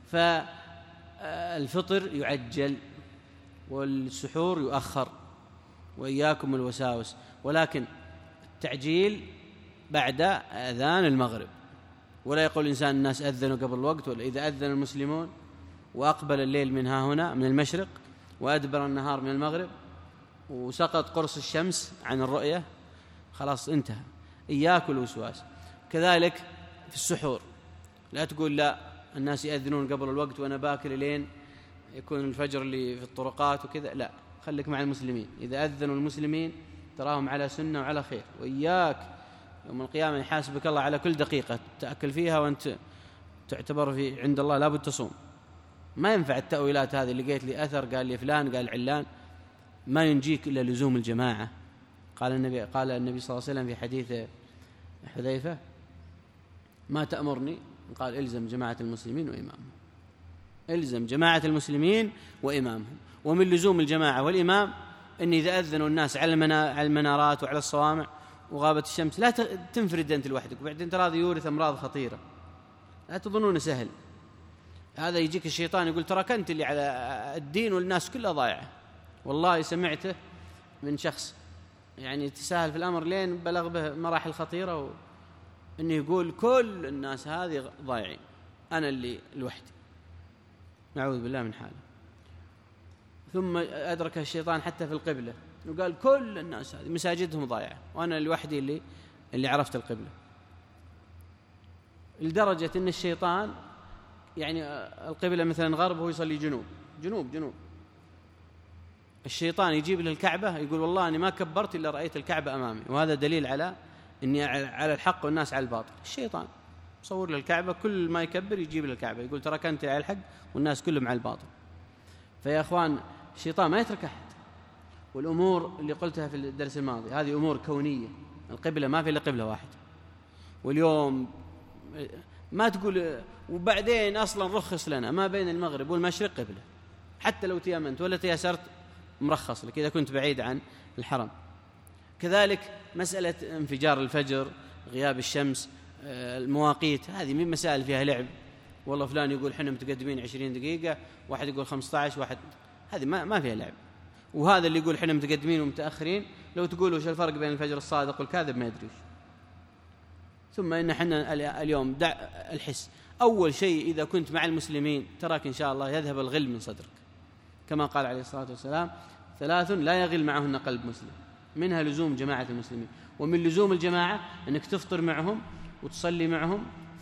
فالفطر يعجل والسحور يؤخر، وإياكم الوساوس، ولكن التعجيل بعد أذان المغرب. ولا يقول الإنسان الناس أذنوا قبل الوقت، ولا إذا أذن المسلمون وأقبل الليل من ها هنا من المشرق وأدبر النهار من المغرب وسقط قرص الشمس عن الرؤية، خلاص انتهى. إياك الوسواس. كذلك في السحور، لا تقول لا الناس يأذنون قبل الوقت وأنا باكر لين يكون الفجر اللي في الطرقات وكذا، لا، خليك مع المسلمين. إذا أذنوا المسلمين تراهم على سنة وعلى خير. وإياك يوم القيامة يحاسبك الله على كل دقيقة تأكل فيها وأنت تعتبر في عند الله لابد تصوم. ما ينفع التأويلات هذه اللي قالت لي أثر، قال لي فلان، قال علان. ما ينجيك إلا لزوم الجماعة. قال النبي قال النبي صلى الله عليه وسلم في حديث حذيفة: ما تأمرني؟ قال: الزم جماعة المسلمين وإمامهم. الزم جماعة المسلمين وإمامهم. ومن لزوم الجماعة والإمام أن إذا أذنوا الناس على المنارات وعلى الصوامع وغابت الشمس لا تنفرد أنت لوحدك، وبعدين ترى هذا يورث أمراض خطيرة، لا تظنون سهل. هذا يجيك الشيطان يقول تراك أنت اللي على الدين والناس كلها ضايعة. والله سمعته من شخص يعني تساهل في الأمر لين بلغ به مراحل خطيرة، و... أنه يقول كل الناس هذه ضايعين، أنا اللي لوحدي، نعوذ بالله من حاله. ثم أدرك الشيطان حتى في القبلة، وقال كل الناس هذه مساجدهم ضايعة وأنا لوحدي اللي اللي عرفت القبلة. لدرجة أن الشيطان يعني القبلة مثلا غرب وهو يصلي جنوب جنوب جنوب الشيطان يجيب له الكعبة يقول والله أنا ما كبرت إلا رأيت الكعبة أمامي، وهذا دليل على إني على الحق والناس على الباطل. الشيطان صور له الكعبة، كل ما يكبر يجيب له الكعبة يقول تراك أنت على الحق والناس كلهم على الباطل. فيا أخوان الشيطان ما يترك أحد. والأمور اللي قلتها في الدرس الماضي هذه أمور كونية، القبلة ما في إلا قبلة واحدة. واليوم ما تقول وبعدين أصلا رخص لنا ما بين المغرب والمشرق قبلة، حتى لو تيمنت ولا تيسرت مرخص لك إذا كنت بعيد عن الحرم. كذلك مسألة انفجار الفجر، غياب الشمس، المواقيت، هذه من مسائل فيها لعب. والله فلان يقول حنا متقدمين عشرين دقيقة، واحد يقول خمسة عشر، واحد، هذه ما ما فيها لعب. وهذا اللي يقول حنا متقدمين ومتأخرين لو تقولوا وش الفرق بين الفجر الصادق والكاذب ما يدريش. ثم إن حنا اليوم دع الحس. أول شيء إذا كنت مع المسلمين تراك إن شاء الله يذهب الغل من صدرك، كما قال عليه الصلاة والسلام: ثلاث لا يغل معهن قلب مسلم، منها لزوم جماعة المسلمين. ومن لزوم الجماعة أنك تفطر معهم وتصلي معهم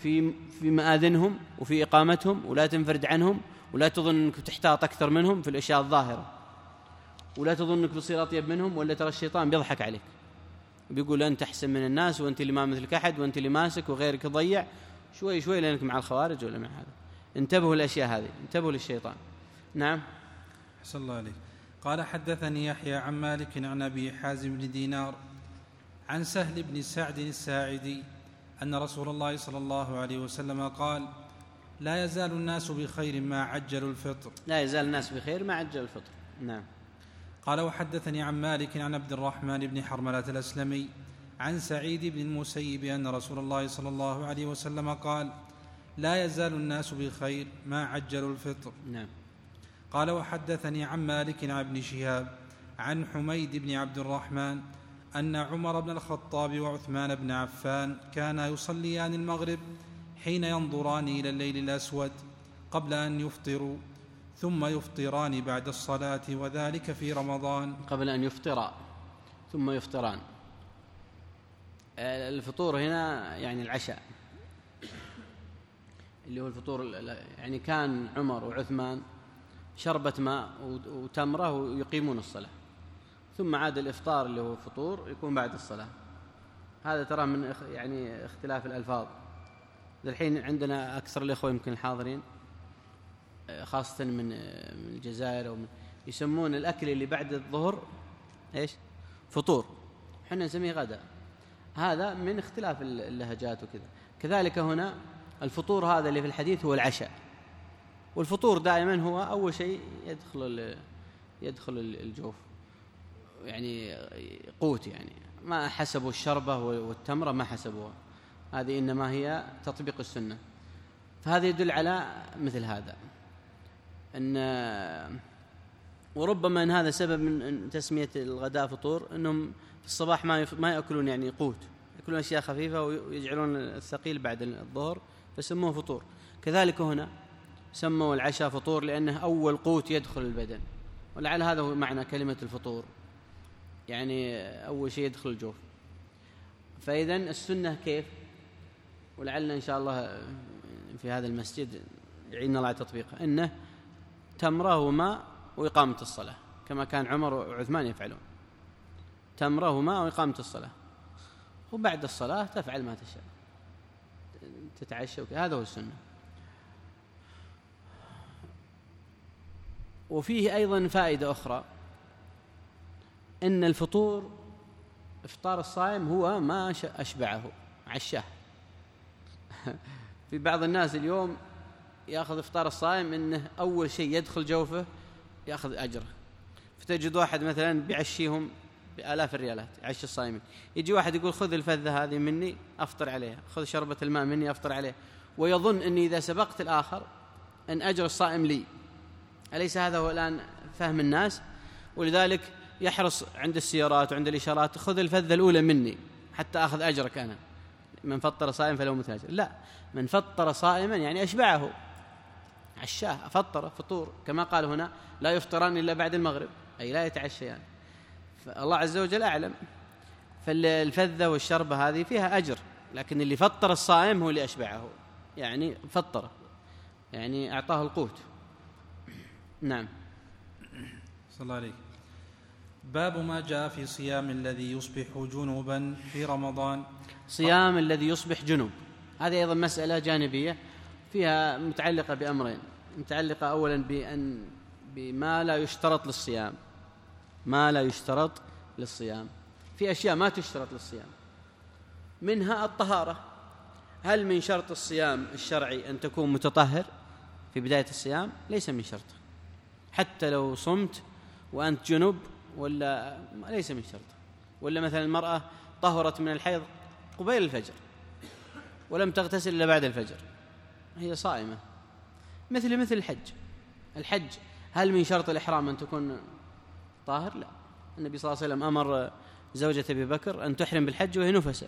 في في مآذنهم وفي إقامتهم، ولا تنفرد عنهم، ولا تظن أنك تحتاط أكثر منهم في الأشياء الظاهرة، ولا تظن أنك بتصير أطيب منهم، ولا ترى الشيطان بيضحك عليك بيقول أنت أحسن من الناس وأنت اللي ما مثلك أحد وأنت اللي ماسك وغيرك ضيع. شوي شوي لأنك مع الخوارج ولا مع هذا. انتبهوا الأشياء هذه، انتبهوا للشيطان. نعم. أحسن الله عليك. قال حدثني يحيى عن مالك عن أبي حازم بن دينار عن سهل بن سعد الساعدي أن رسول الله صلى الله عليه وسلم قال: لا يزال الناس بخير ما عجلوا الفطر. لا يزال الناس بخير ما عجلوا الفطر. نعم. قال وحدثني عن مالك عن عبد الرحمن بن حرملة الأسلمي عن سعيد بن المسيب أن رسول الله صلى الله عليه وسلم قال: لا يزال الناس بخير ما عجلوا الفطر. نعم. قال وحدثني عن مالك عن ابن شهاب عن حميد بن عبد الرحمن أن عمر بن الخطاب وعثمان بن عفان كانا يصليان المغرب حين ينظران إلى الليل الأسود قبل أن يفطروا، ثم يفطران بعد الصلاة، وذلك في رمضان. قبل أن يفطرا ثم يفطران. الفطور هنا يعني العشاء اللي هو الفطور. يعني كان عمر وعثمان شربة ماء وتمرة ويقيمون الصلاة، ثم عاد الإفطار اللي هو فطور يكون بعد الصلاة. هذا ترى من يعني اختلاف الألفاظ. الحين عندنا أكثر الإخوة يمكن الحاضرين خاصة من الجزائر أو من يسمون الأكل اللي بعد الظهر إيش؟ فطور، حنا نسميه غدا. هذا من اختلاف اللهجات وكذا. كذلك هنا الفطور هذا اللي في الحديث هو العشاء، والفطور دائما هو أول شيء يدخل يدخل الجوف، يعني قوت، يعني ما حسبوا الشربة والتمرة ما حسبوها، هذه إنما هي تطبيق السنة. فهذا يدل على مثل هذا. إن وربما أن هذا سبب من تسمية الغداء فطور، أنهم في الصباح ما ما يأكلون يعني قوت، يأكلون أشياء خفيفة ويجعلون الثقيل بعد الظهر فسموه فطور. كذلك هنا سموا العشاء فطور لأنه أول قوت يدخل البدن، ولعل هذا هو معنى كلمة الفطور، يعني أول شيء يدخل الجوف. فإذا السنة كيف؟ ولعلنا إن شاء الله في هذا المسجد يعيننا الله تطبيقه، إنه تمرة وماء وإقامة الصلاة كما كان عمر وعثمان يفعلون، تمرة وماء وإقامة الصلاة، وبعد الصلاة تفعل ما تشاء، تتعشى وكذا. هذا هو السنة. وفيه أيضا فائدة أخرى، إن الفطور إفطار الصائم هو ما أشبعه عشاه. في بعض الناس اليوم يأخذ إفطار الصائم إنه أول شيء يدخل جوفه يأخذ أجره. فتجد واحد مثلا بيعشيهم بآلاف الريالات يعشي الصائمين، يجي واحد يقول خذ الفذة هذه مني أفطر عليها، خذ شربة الماء مني أفطر عليها، ويظن أني إذا سبقت الآخر أن أجر الصائم لي. أليس هذا هو الآن فهم الناس؟ ولذلك يحرص عند السيارات وعند الإشارات خذ الفذة الأولى مني حتى أخذ أجرك أنا، من فطر صائم فله مثل أجر. لا، من فطر صائما يعني أشبعه، عشاه، فطر فطور، كما قال هنا لا يفطران إلا بعد المغرب، أي لا يتعشيان. فالله عز وجل أعلم. فالفذة والشربة هذه فيها أجر، لكن اللي فطر الصائم هو اللي أشبعه، يعني فطره، يعني أعطاه القوت. نعم. صلى الله عليه. باب ما جاء في صيام الذي يصبح جنوبا في رمضان. صيام الذي يصبح جنوب، هذه أيضا مسألة جانبية فيها متعلقة بأمرين. متعلقة أولا بأن بما لا يشترط للصيام، ما لا يشترط للصيام. في أشياء ما تشترط للصيام، منها الطهارة. هل من شرط الصيام الشرعي أن تكون متطهر في بداية الصيام؟ ليس من شرط، حتى لو صمت وأنت جنب، ولا ليس من شرط. ولا مثلا المرأة طهرت من الحيض قبيل الفجر ولم تغتسل إلا بعد الفجر، هي صائمة. مثل مثل الحج. الحج هل من شرط الإحرام أن تكون طاهر؟ لا. النبي صلى الله عليه وسلم أمر زوجة أبي بكر أن تحرم بالحج وهي نفسة.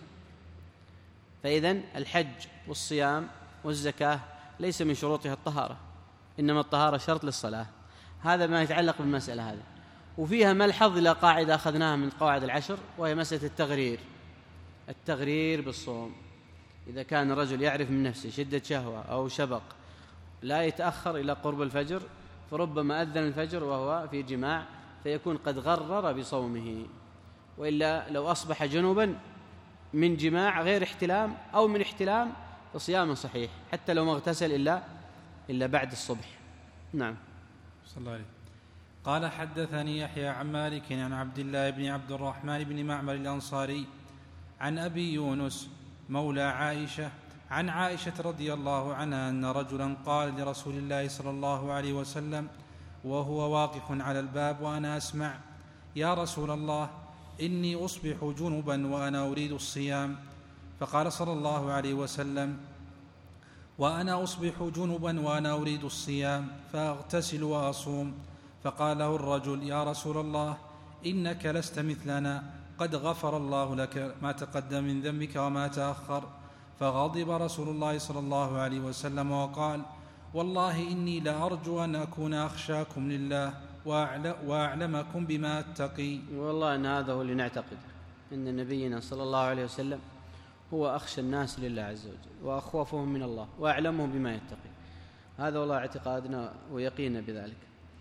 فإذن الحج والصيام والزكاة ليس من شروطها الطهارة، إنما الطهارة شرط للصلاة. هذا ما يتعلق بالمسألة هذه. وفيها ملحظ إلى قاعدة أخذناها من قواعد العشر، وهي مسألة التغرير. التغرير بالصوم، إذا كان الرجل يعرف من نفسه شدة شهوة أو شبق لا يتأخر إلى قرب الفجر، فربما أذن الفجر وهو في جماع فيكون قد غرر بصومه. وإلا لو أصبح جنوبا من جماع غير احتلام أو من احتلام فصيام صحيح حتى لو ما اغتسل إلا إلا بعد الصبح. نعم. صلى الله عليه. قال حدثني يحيى عن مالك عن عبد الله بن عبد الرحمن بن معمر الأنصاري عن أبي يونس مولى عائشة عن عائشة رضي الله عنها أن رجلا قال لرسول الله صلى الله عليه وسلم وهو واقف على الباب وأنا أسمع: يا رسول الله، إني أصبح جنبا وأنا أريد الصيام. فقال صلى الله عليه وسلم: وأنا أصبح جنبا وأنا أريد الصيام فأغتسل وأصوم. فقال له الرجل: يا رسول الله، إنك لست مثلنا، قد غفر الله لك ما تقدم من ذنبك وما تأخر. فغضب رسول الله صلى الله عليه وسلم وقال: والله إني لأرجو أن أكون أخشاكم لله وأعلمكم بما أتقي. والله أن هذا هو اللي نعتقد، أن نبينا صلى الله عليه وسلم هو أخشى الناس لله عز وجل وأخوفهم من الله وأعلمهم بما يتقي. هذا والله اعتقادنا ويقينا بذلك.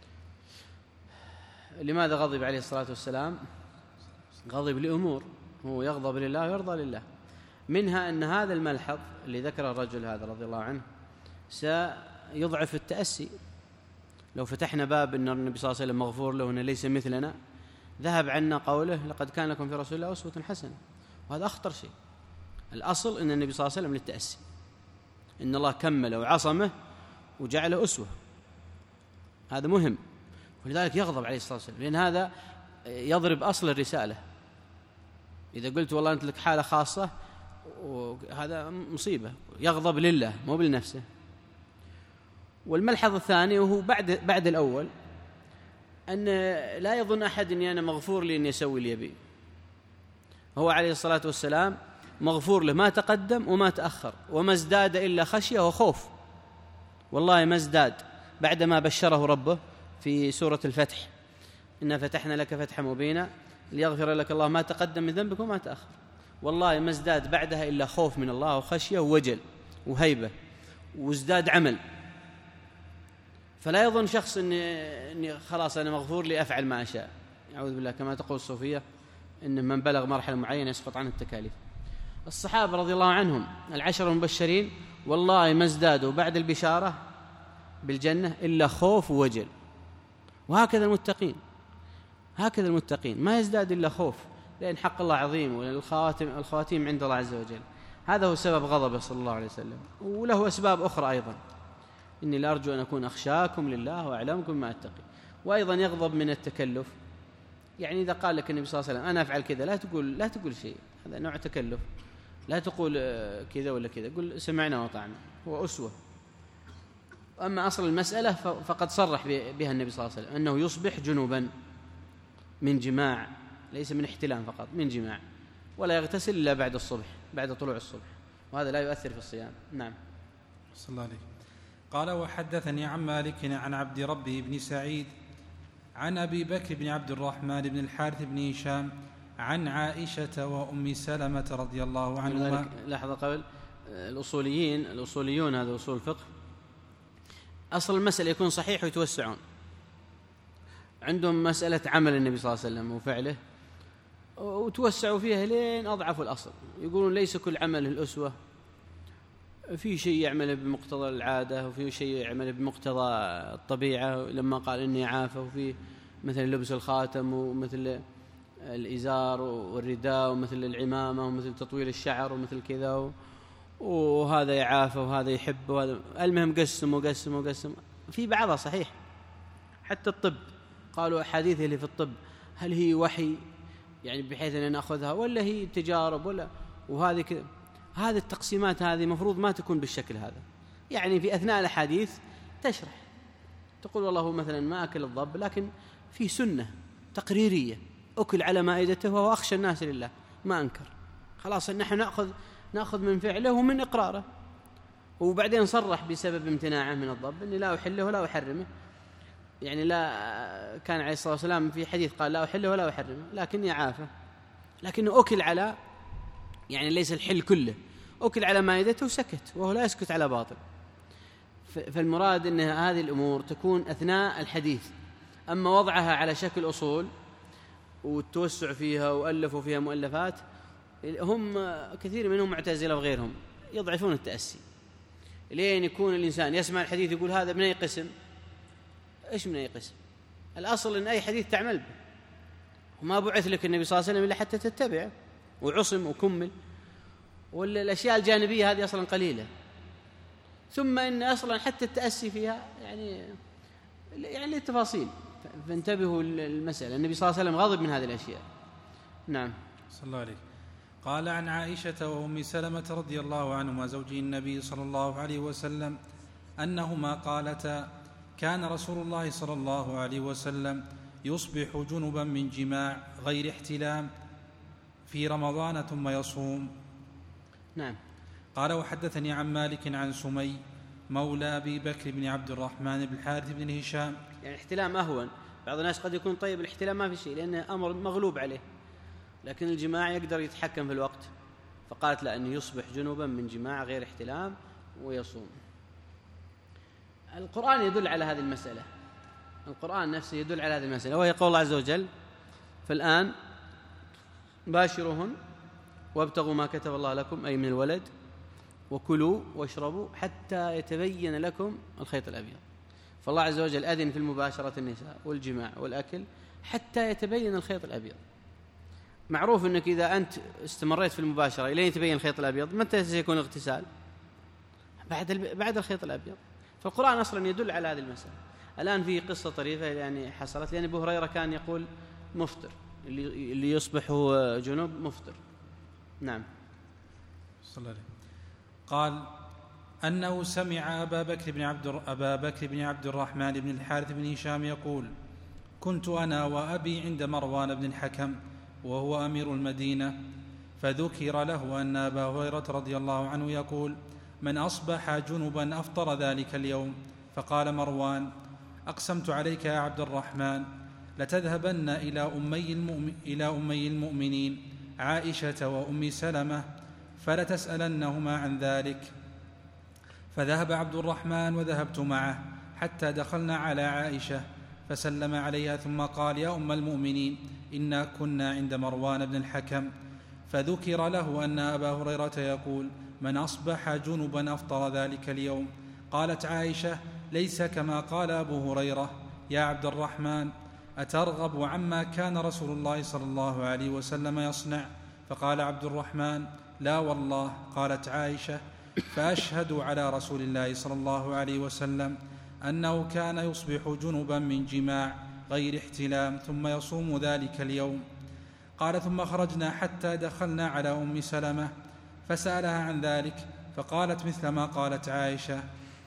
لماذا غضب عليه الصلاة والسلام؟ غضب لأمور، هو يغضب لله ويرضى لله، منها أن هذا الملحظ اللي ذكره الرجل هذا رضي الله عنه سيضعف التأسي. لو فتحنا باب أن النبي صلى الله عليه وسلم مغفور له وأنه ليس مثلنا ذهب عنا قوله: لقد كان لكم في رسول الله أسوة حسنة. وهذا أخطر شيء. الأصل أن النبي صلى الله عليه وسلم للتأسي، إن الله كمله وعصمه وجعله أسوة، هذا مهم. ولذلك يغضب عليه الصلاة والسلام، لأن هذا يضرب أصل الرسالة. إذا قلت والله أنت لك حالة خاصة وهذا مصيبة، يغضب لله مو بلنفسه. والملحظ الثاني وهو بعد بعد الأول، أن لا يظن أحد أني أنا مغفور لي أني أسوي اللي يبي. هو عليه الصلاة والسلام مغفور له ما تقدم وما تأخر، وما ازداد إلا خشية وخوف. والله ما ازداد بعدما بشره ربه في سورة الفتح: إنا فتحنا لك فتحا مبينا ليغفر لك الله ما تقدم من ذنبك وما تأخر. والله ما ازداد بعدها إلا خوف من الله وخشية ووجل وهيبة، وازداد عمل. فلا يظن شخص أني, إني خلاص أنا مغفور لي أفعل ما أشاء. أعوذ بالله، كما تقول الصوفية إن من بلغ مرحلة معينة يسقط عنه التكاليف. الصحابة رضي الله عنهم العشر المبشرين والله ما ازدادوا بعد البشارة بالجنة إلا خوف ووجل. وهكذا المتقين، هكذا المتقين ما يزداد إلا خوف، لأن حق الله عظيم والخواتم الخواتيم عند الله عز وجل. هذا هو سبب غضبه صلى الله عليه وسلم. وله أسباب أخرى أيضا: إني لأرجو أن أكون أخشاكم لله وأعلمكم ما أتقي. وأيضا يغضب من التكلف. يعني إذا قال لك النبي صلى الله عليه وسلم أنا أفعل كذا، لا تقول لا تقول شيء، هذا نوع تكلف. لا تقول كذا ولا كذا، قل سمعنا وطعنا، هو أسوة. أما أصل المسألة فقد صرح بها النبي صلى الله عليه وسلم أنه يصبح جنوبا من جماع، ليس من احتلام فقط، من جماع، ولا يغتسل إلا بعد الصبح، بعد طلوع الصبح، وهذا لا يؤثر في الصيام. نعم. صلى الله عليه. قال: وحدثني عن مالك عن عبد ربه بن سعيد عن أبي بكر بن عبد الرحمن بن الحارث بن هشام عن عائشة وأم سلمة رضي الله عنهما. لحظة قبل، الأصوليين الأصوليون هذا أصول الفقه أصل المسألة يكون صحيح ويتوسعون. عندهم مسألة عمل النبي صلى الله عليه وسلم وفعله، وتوسعوا فيها لين أضعفوا الأصل. يقولون ليس كل عمل الأسوة، في شيء يعمل بمقتضى العادة، وفي شيء يعمل بمقتضى الطبيعة لما قال إني عافى، وفي مثل لبس الخاتم ومثل الإزار والرداء ومثل العمامة ومثل تطويل الشعر ومثل كذا، وهذا يعافى وهذا يحب وهذا. المهم قسم وقسم وقسم. في بعضها صحيح. حتى الطب قالوا أحاديث اللي في الطب هل هي وحي يعني بحيث أن نأخذها ولا هي تجارب ولا، وهذه كذا. هذه التقسيمات هذه مفروض ما تكون بالشكل هذا. يعني في أثناء الحديث تشرح تقول والله هو مثلا ما أكل الضب، لكن في سنة تقريرية أكل على مائدته وهو أخشى الناس لله ما أنكر، خلاص نحن نأخذ نأخذ من فعله ومن إقراره. وبعدين صرح بسبب امتناعه من الضب أني لا أحله ولا أحرمه. يعني لا كان عليه الصلاة والسلام في حديث قال لا أحله ولا أحرمه لكني عافى، لكنه أكل على يعني ليس الحل كله، أكل على مائدته وسكت، وهو لا يسكت على باطل. فالمراد أن هذه الأمور تكون أثناء الحديث، أما وضعها على شكل أصول والتوسع فيها وألفوا فيها مؤلفات، هم كثير منهم معتزلة وغيرهم يضعفون التأسي، لين يكون الإنسان يسمع الحديث يقول هذا من أي قسم؟ إيش من أي قسم؟ الأصل أن أي حديث تعمل به، وما بعث لك النبي صلى الله عليه وسلم إلا حتى تتبعه، وعصم وكمل، والأشياء الجانبية هذه أصلا قليلة. ثم إن أصلا حتى التأسي فيها يعني يعني التفاصيل، فانتبهوا المسألة. النبي صلى الله عليه وسلم غضب من هذه الأشياء. نعم. صلى الله عليه. قال عن عائشة وأم سلمة رضي الله عنهما زوجي النبي صلى الله عليه وسلم أنهما قالتا: كان رسول الله صلى الله عليه وسلم يصبح جنبا من جماع غير احتلام في رمضان ثم يصوم. نعم. قال: وحدثني عن مالك عن سمي مولى أبي بكر بن عبد الرحمن بن الحارث بن هشام. يعني احتلام أهون، بعض الناس قد يكون طيب الاحتلام ما في شيء لأنه أمر مغلوب عليه، لكن الجماع يقدر يتحكم في الوقت، فقالت لا أنه يصبح جنوبا من جماع غير احتلام ويصوم. القرآن يدل على هذه المسألة، القرآن نفسه يدل على هذه المسألة، وهي قول الله عز وجل: فالآن باشروهن وابتغوا ما كتب الله لكم، أي من الولد، وكلوا واشربوا حتى يتبين لكم الخيط الأبيض. فالله عز وجل أذن في المباشرة النساء والجماع والأكل حتى يتبين الخيط الأبيض. معروف أنك إذا أنت استمريت في المباشرة إلى يتبين الخيط الأبيض، متى سيكون الاغتسال؟ بعد بعد الخيط الأبيض. فالقرآن أصلا يدل على هذه المسألة. الآن في قصة طريفة يعني حصلت، لأن أبو هريرة كان يقول مفطر، اللي اللي يصبح جنوب مفطر. نعم. صلى الله عليه. قال أنه سمع أبا بكر بن عبد أبا بكر بن عبد الرحمن بن الحارث بن هشام يقول: كنت أنا وأبي عند مروان بن الحكم وهو أمير المدينة، فذكر له أن أبا هريرة رضي الله عنه يقول: من أصبح جنبا أفطر ذلك اليوم. فقال مروان: أقسمت عليك يا عبد الرحمن لتذهبن إلى أمي, المؤمن إلى أمي المؤمنين عائشة وأم سلمة فلتسألنهما عن ذلك. فذهب عبد الرحمن وذهبت معه حتى دخلنا على عائشة فسلم عليها، ثم قال: يا أم المؤمنين، إنا كنا عند مروان بن الحكم. فذكر له أن أبا هريرة يقول: من أصبح جنبا أفطر ذلك اليوم. قالت عائشة: ليس كما قال أبو هريرة يا عبد الرحمن، أترغب عما كان رسول الله صلى الله عليه وسلم يصنع؟ فقال عبد الرحمن: لا والله. قالت عائشة: فأشهد على رسول الله صلى الله عليه وسلم أنه كان يصبح جنبا من جماع غير احتلام ثم يصوم ذلك اليوم. قال: ثم خرجنا حتى دخلنا على أم سلمة فسألها عن ذلك فقالت مثل ما قالت عائشة.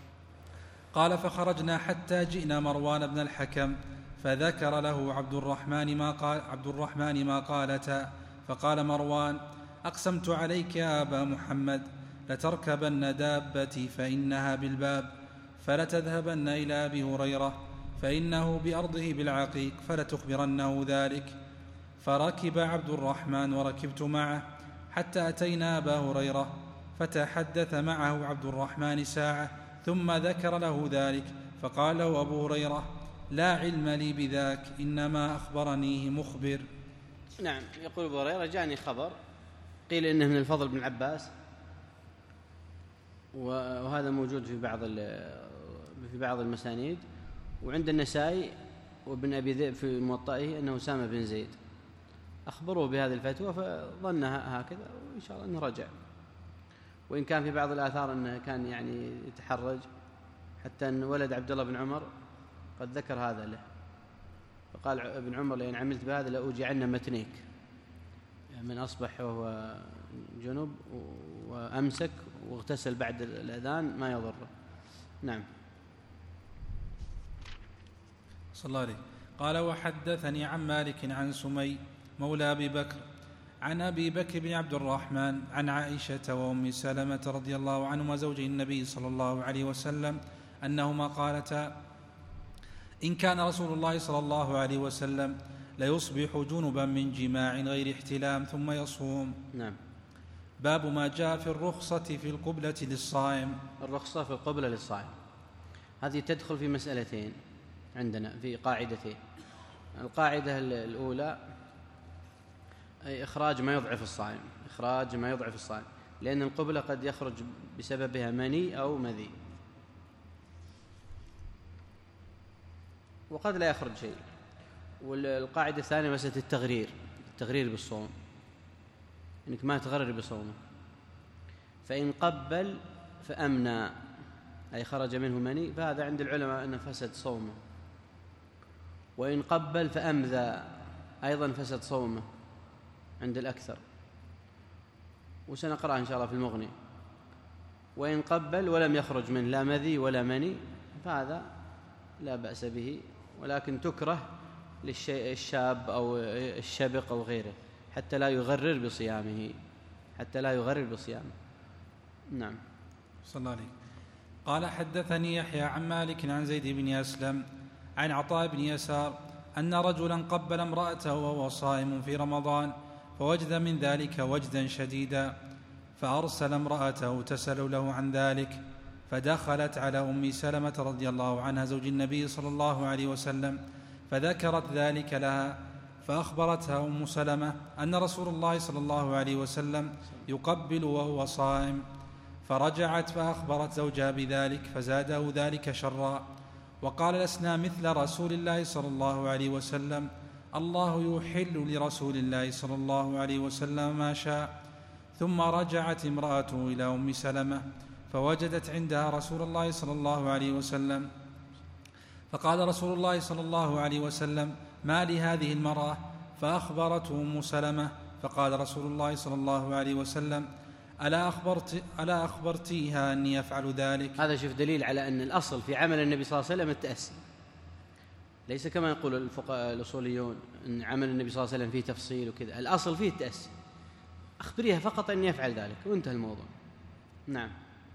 قال: فخرجنا حتى جئنا مروان بن الحكم فذكر له عبد الرحمن ما قال عبد الرحمن ما قالتا. فقال مروان: أقسمت عليك يا أبا محمد لتركبن دابتي فإنها بالباب، فلتذهبن إلى أبي هريرة فإنه بأرضه بالعقيق فلتخبرنه ذلك. فركب عبد الرحمن وركبت معه حتى أتينا أبا هريرة فتحدث معه عبد الرحمن ساعة ثم ذكر له ذلك. فقال له أبو هريرة: لا علم لي بذاك، إنما أخبرنيه مخبر. نعم. يقول أبو هريرة: جاءني خبر قيل إنه من الفضل بن عباس، وهذا موجود في بعض في بعض المسانيد، وعند النسائي وابن أبي ذئب في موطئه أنه أسامة بن زيد. أخبروه بهذه الفتوى فظنها هكذا، وإن شاء الله أنه رجع. وإن كان في بعض الآثار أنه كان يعني يتحرج، حتى أن ولد عبد الله بن عمر قد ذكر هذا له، فقال ابن عمر: لأن عملت بهذا لأوجعن متنيك، يعني من أصبح وهو جنب وأمسك واغتسل بعد الأذان ما يضره. نعم. صلى الله عليه. قال: وحدثني عن مالك عن سمي مولى أبي بكر عن أبي بكر بن عبد الرحمن عن عائشة وأم سلمة رضي الله عنهما زوجي النبي صلى الله عليه وسلم أنهما قالتا: إن كان رسول الله صلى الله عليه وسلم ليصبح جنبا من جماع غير احتلام ثم يصوم. نعم. باب ما جاء في الرخصة في القبلة للصائم. الرخصة في القبلة للصائم هذه تدخل في مسألتين عندنا، في قاعدتين. القاعدة الأولى أي إخراج ما يضعف الصائم، إخراج ما يضعف الصائم، لأن القبلة قد يخرج بسببها مني أو مذي، وقد لا يخرج شيء. والقاعدة الثانية مسألة التغرير، التغرير بالصوم، إنك ما تغرر بصومه. فإن قبل فأمنى أي خرج منه مني، فهذا عند العلماء أنه فسد صومه. وإن قبل فأمذى أيضا فسد صومه عند الأكثر، وسنقرأ إن شاء الله في المغني. وإن قبل ولم يخرج من لا مذي ولا مني فهذا لا بأس به، ولكن تكره للشاب أو الشبق أو غيره حتى لا يغرر بصيامه، حتى لا يغرر بصيامه. نعم. صلى الله عليه. قال حدثني يحيى عن مالك عن زيد بن أسلم عن عطاء بن يسار أن رجلا قبل امرأته وهو صائم في رمضان، فوجد من ذلك وجدا شديدا، فأرسل امرأته تسأل له عن ذلك، فدخلت على أم سلمة رضي الله عنها زوج النبي صلى الله عليه وسلم فذكرت ذلك لها، فأخبرتها أم سلمة أن رسول الله صلى الله عليه وسلم يقبل وهو صائم، فرجعت فأخبرت زوجها بذلك فزاده ذلك شرا، وقال لسنا مثل رسول الله صلى الله عليه وسلم، الله يحل لرسول الله صلى الله عليه وسلم ما شاء. ثم رجعت امرأته إلى أم سلمة فوجدت عندها رسول الله صلى الله عليه وسلم، فقال رسول الله صلى الله عليه وسلم ما لهذه المرأة؟ فأخبرته أم سلمة، فقال رسول الله صلى الله عليه وسلم ألا, أخبرت ألا أخبرتيها أني أفعل ذلك؟ هذا شوف دليل على أن الأصل في عمل النبي صلى الله عليه وسلم التأسي، ليس كما يقول الفقهاء الأصوليون أن عمل النبي صلى الله عليه وسلم فيه تفصيل وكذا، الأصل فيه التأسي، أخبريها فقط أني أفعل ذلك وانتهى الموضوع. نعم.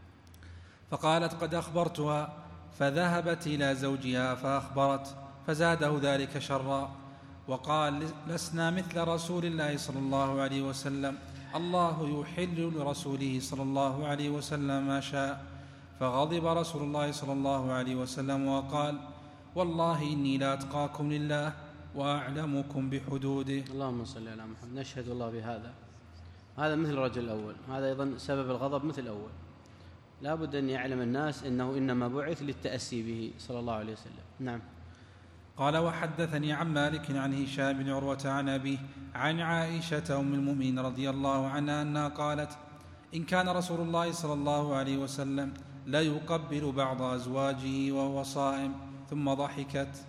فقالت قد أخبرتها، فذهبت إلى زوجها فأخبرت، فزاده ذلك شرا، وقال لسنا مثل رسول الله صلى الله عليه وسلم، الله يحل لرسوله صلى الله عليه وسلم ما شاء. فغضب رسول الله صلى الله عليه وسلم وقال والله إني لأتقاكم لله وأعلمكم بحدوده. اللهم صل على محمد. نشهد الله بهذا. هذا مثل الرجل الأول، هذا أيضا سبب الغضب مثل الأول، لا بد أن يعلم الناس أنه إنما بعث للتأسي به صلى الله عليه وسلم. نعم. قال وحدثني عن مالك عن هشام بن عروة عن أبيه عن عائشة أم المؤمنين رضي الله عنها أنها قالت إن كان رسول الله صلى الله عليه وسلم لا يقبل بعض أزواجه وهو صائم، ثم ضحكت.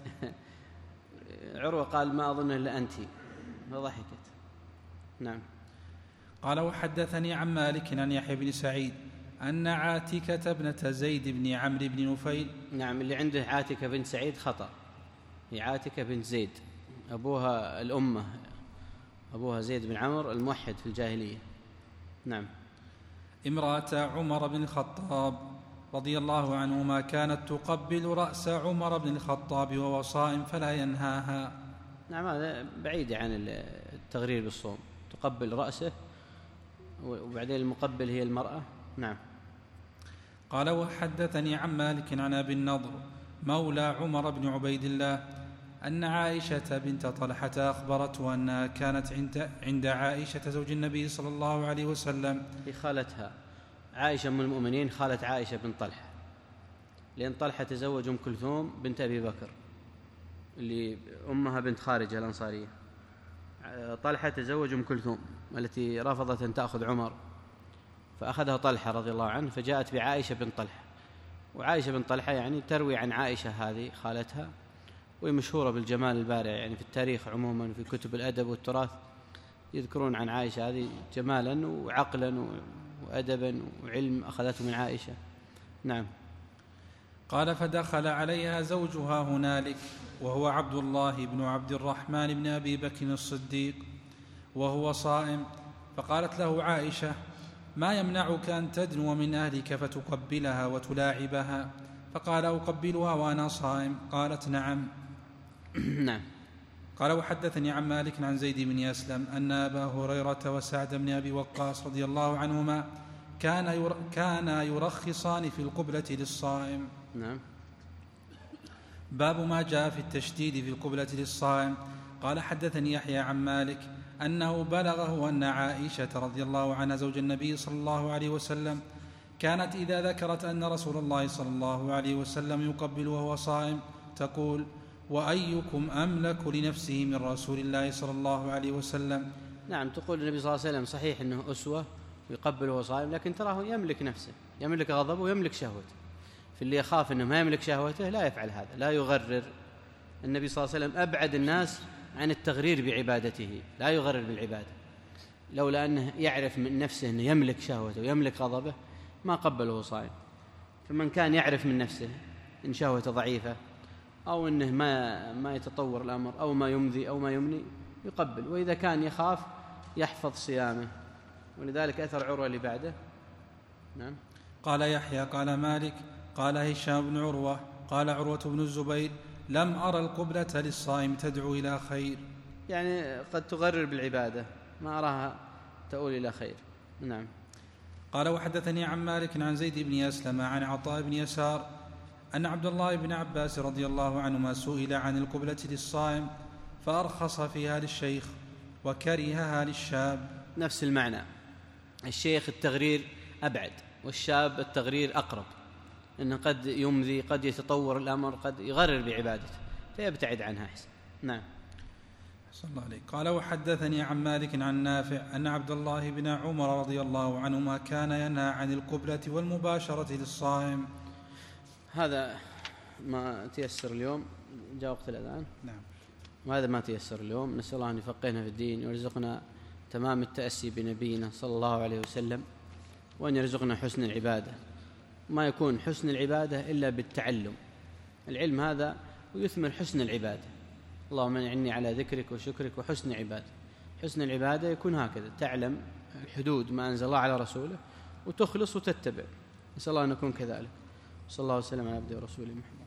عروة قال ما أظن إلا أنت، فضحكت. نعم. قال وحدثني عن مالك عن يحيى بن سعيد أن عاتكة ابنة زيد بن عمرو بن نفيل. نعم، اللي عنده عاتكة بنت سعيد خطأ، هي عاتكة بنت زيد، أبوها الأمة، أبوها زيد بن عمرو الموحد في الجاهلية. نعم. امرأة عمر بن الخطاب رضي الله عنهما كانت تقبل رأس عمر بن الخطاب وهو صائم فلا ينهاها. نعم، هذا بعيد عن التغرير بالصوم، تقبل رأسه وبعدين المقبل هي المرأة. نعم. قال وحدثني عن مالك عن أبي النضر مولى عمر بن عبيد الله أن عائشة بنت طلحة أخبرته أنها كانت عند, عند عائشة زوج النبي صلى الله عليه وسلم. هي خالتها عائشة أم المؤمنين، خالت عائشة بن طلحة، لأن طلحة تزوج أم كلثوم بنت أبي بكر اللي أمها بنت خارجة الأنصارية. طلحة تزوج أم كلثوم التي رفضت أن تأخذ عمر، فأخذها طلحة رضي الله عنه، فجاءت بعائشة بن طلحة، وعائشة بن طلحة يعني تروي عن عائشة هذه خالتها، وهي مشهورة بالجمال البارع، يعني في التاريخ عموما في كتب الأدب والتراث يذكرون عن عائشة هذه جمالا وعقلا وأدبا وعلم أخذته من عائشة. نعم. قال فدخل عليها زوجها هنالك وهو عبد الله بن عبد الرحمن بن أبي بكر الصديق وهو صائم، فقالت له عائشة ما يمنعك أن تدنو من أهلك فتقبلها وتلاعبها؟ فقال أقبلها وأنا صائم. قالت نعم. نعم. قال وحدثني عن مالك عن زيد بن أسلم أن أبا هريرة وسعد بن أبي وقاص رضي الله عنهما كان كان يرخصان في القبلة للصائم. نعم. باب ما جاء في التشديد في القبلة للصائم. قال حدثني يحيى عن مالك أنه بلغه أن عائشة رضي الله عنها زوج النبي صلى الله عليه وسلم كانت إذا ذكرت أن رسول الله صلى الله عليه وسلم يقبل وهو صائم تقول: وأيكم أملك لنفسه من رسول الله صلى الله عليه وسلم. نعم، تقول النبي صلى الله عليه وسلم صحيح أنه أسوة ويقبل وهو صائم، لكن تراه يملك نفسه، يملك غضبه ويملك شهوته. في اللي يخاف أنه ما يملك شهوته لا يفعل هذا، لا يغرر. النبي صلى الله عليه وسلم أبعد الناس عن التغرير بعبادته، لا يغرر بالعبادة. لولا أنه يعرف من نفسه أنه يملك شهوته ويملك غضبه ما قبل وهو صائم. فمن كان يعرف من نفسه إن شهوته ضعيفة أو أنه ما ما يتطور الأمر أو ما يمضي أو ما يمني يقبل، وإذا كان يخاف يحفظ صيامه. ولذلك أثر عروة اللي بعده. نعم. قال يحيى قال مالك قال هشام بن عروة قال عروة بن الزبير: لم أرى القبلة للصائم تدعو إلى خير. يعني قد تغرر بالعبادة، ما أراها تؤول إلى خير. نعم. قال وحدثني عن مالك عن زيد بن أسلم عن عطاء بن يسار أن عبد الله بن عباس رضي الله عنهما سئل عن القبلة للصائم فأرخص فيها للشيخ وكرهها للشاب. نفس المعنى، الشيخ التغرير أبعد، والشاب التغرير أقرب، إنه قد يمضي، قد يتطور الأمر، قد يغرر بعبادته فيبتعد عنها أحسن. نعم. صلى الله عليه. قال وحدثني عن مالك عن نافع أن عبد الله بن عمر رضي الله عنهما كان ينهى عن القبلة والمباشرة للصائم. هذا ما تيسر اليوم، جاء وقت الأذان. نعم. وهذا ما تيسر اليوم، نسأل الله أن يفقهنا في الدين ويرزقنا تمام التأسي بنبينا صلى الله عليه وسلم، وأن يرزقنا حسن العبادة. ما يكون حسن العبادة إلا بالتعلم، العلم هذا ويثمر حسن العبادة. اللهم أعني على ذكرك وشكرك وحسن عبادة. حسن العبادة يكون هكذا: تعلم الحدود ما أنزل الله على رسوله وتخلص وتتبع. نسأل الله أن نكون كذلك. صلى الله وسلم على عبده ورسوله محمد.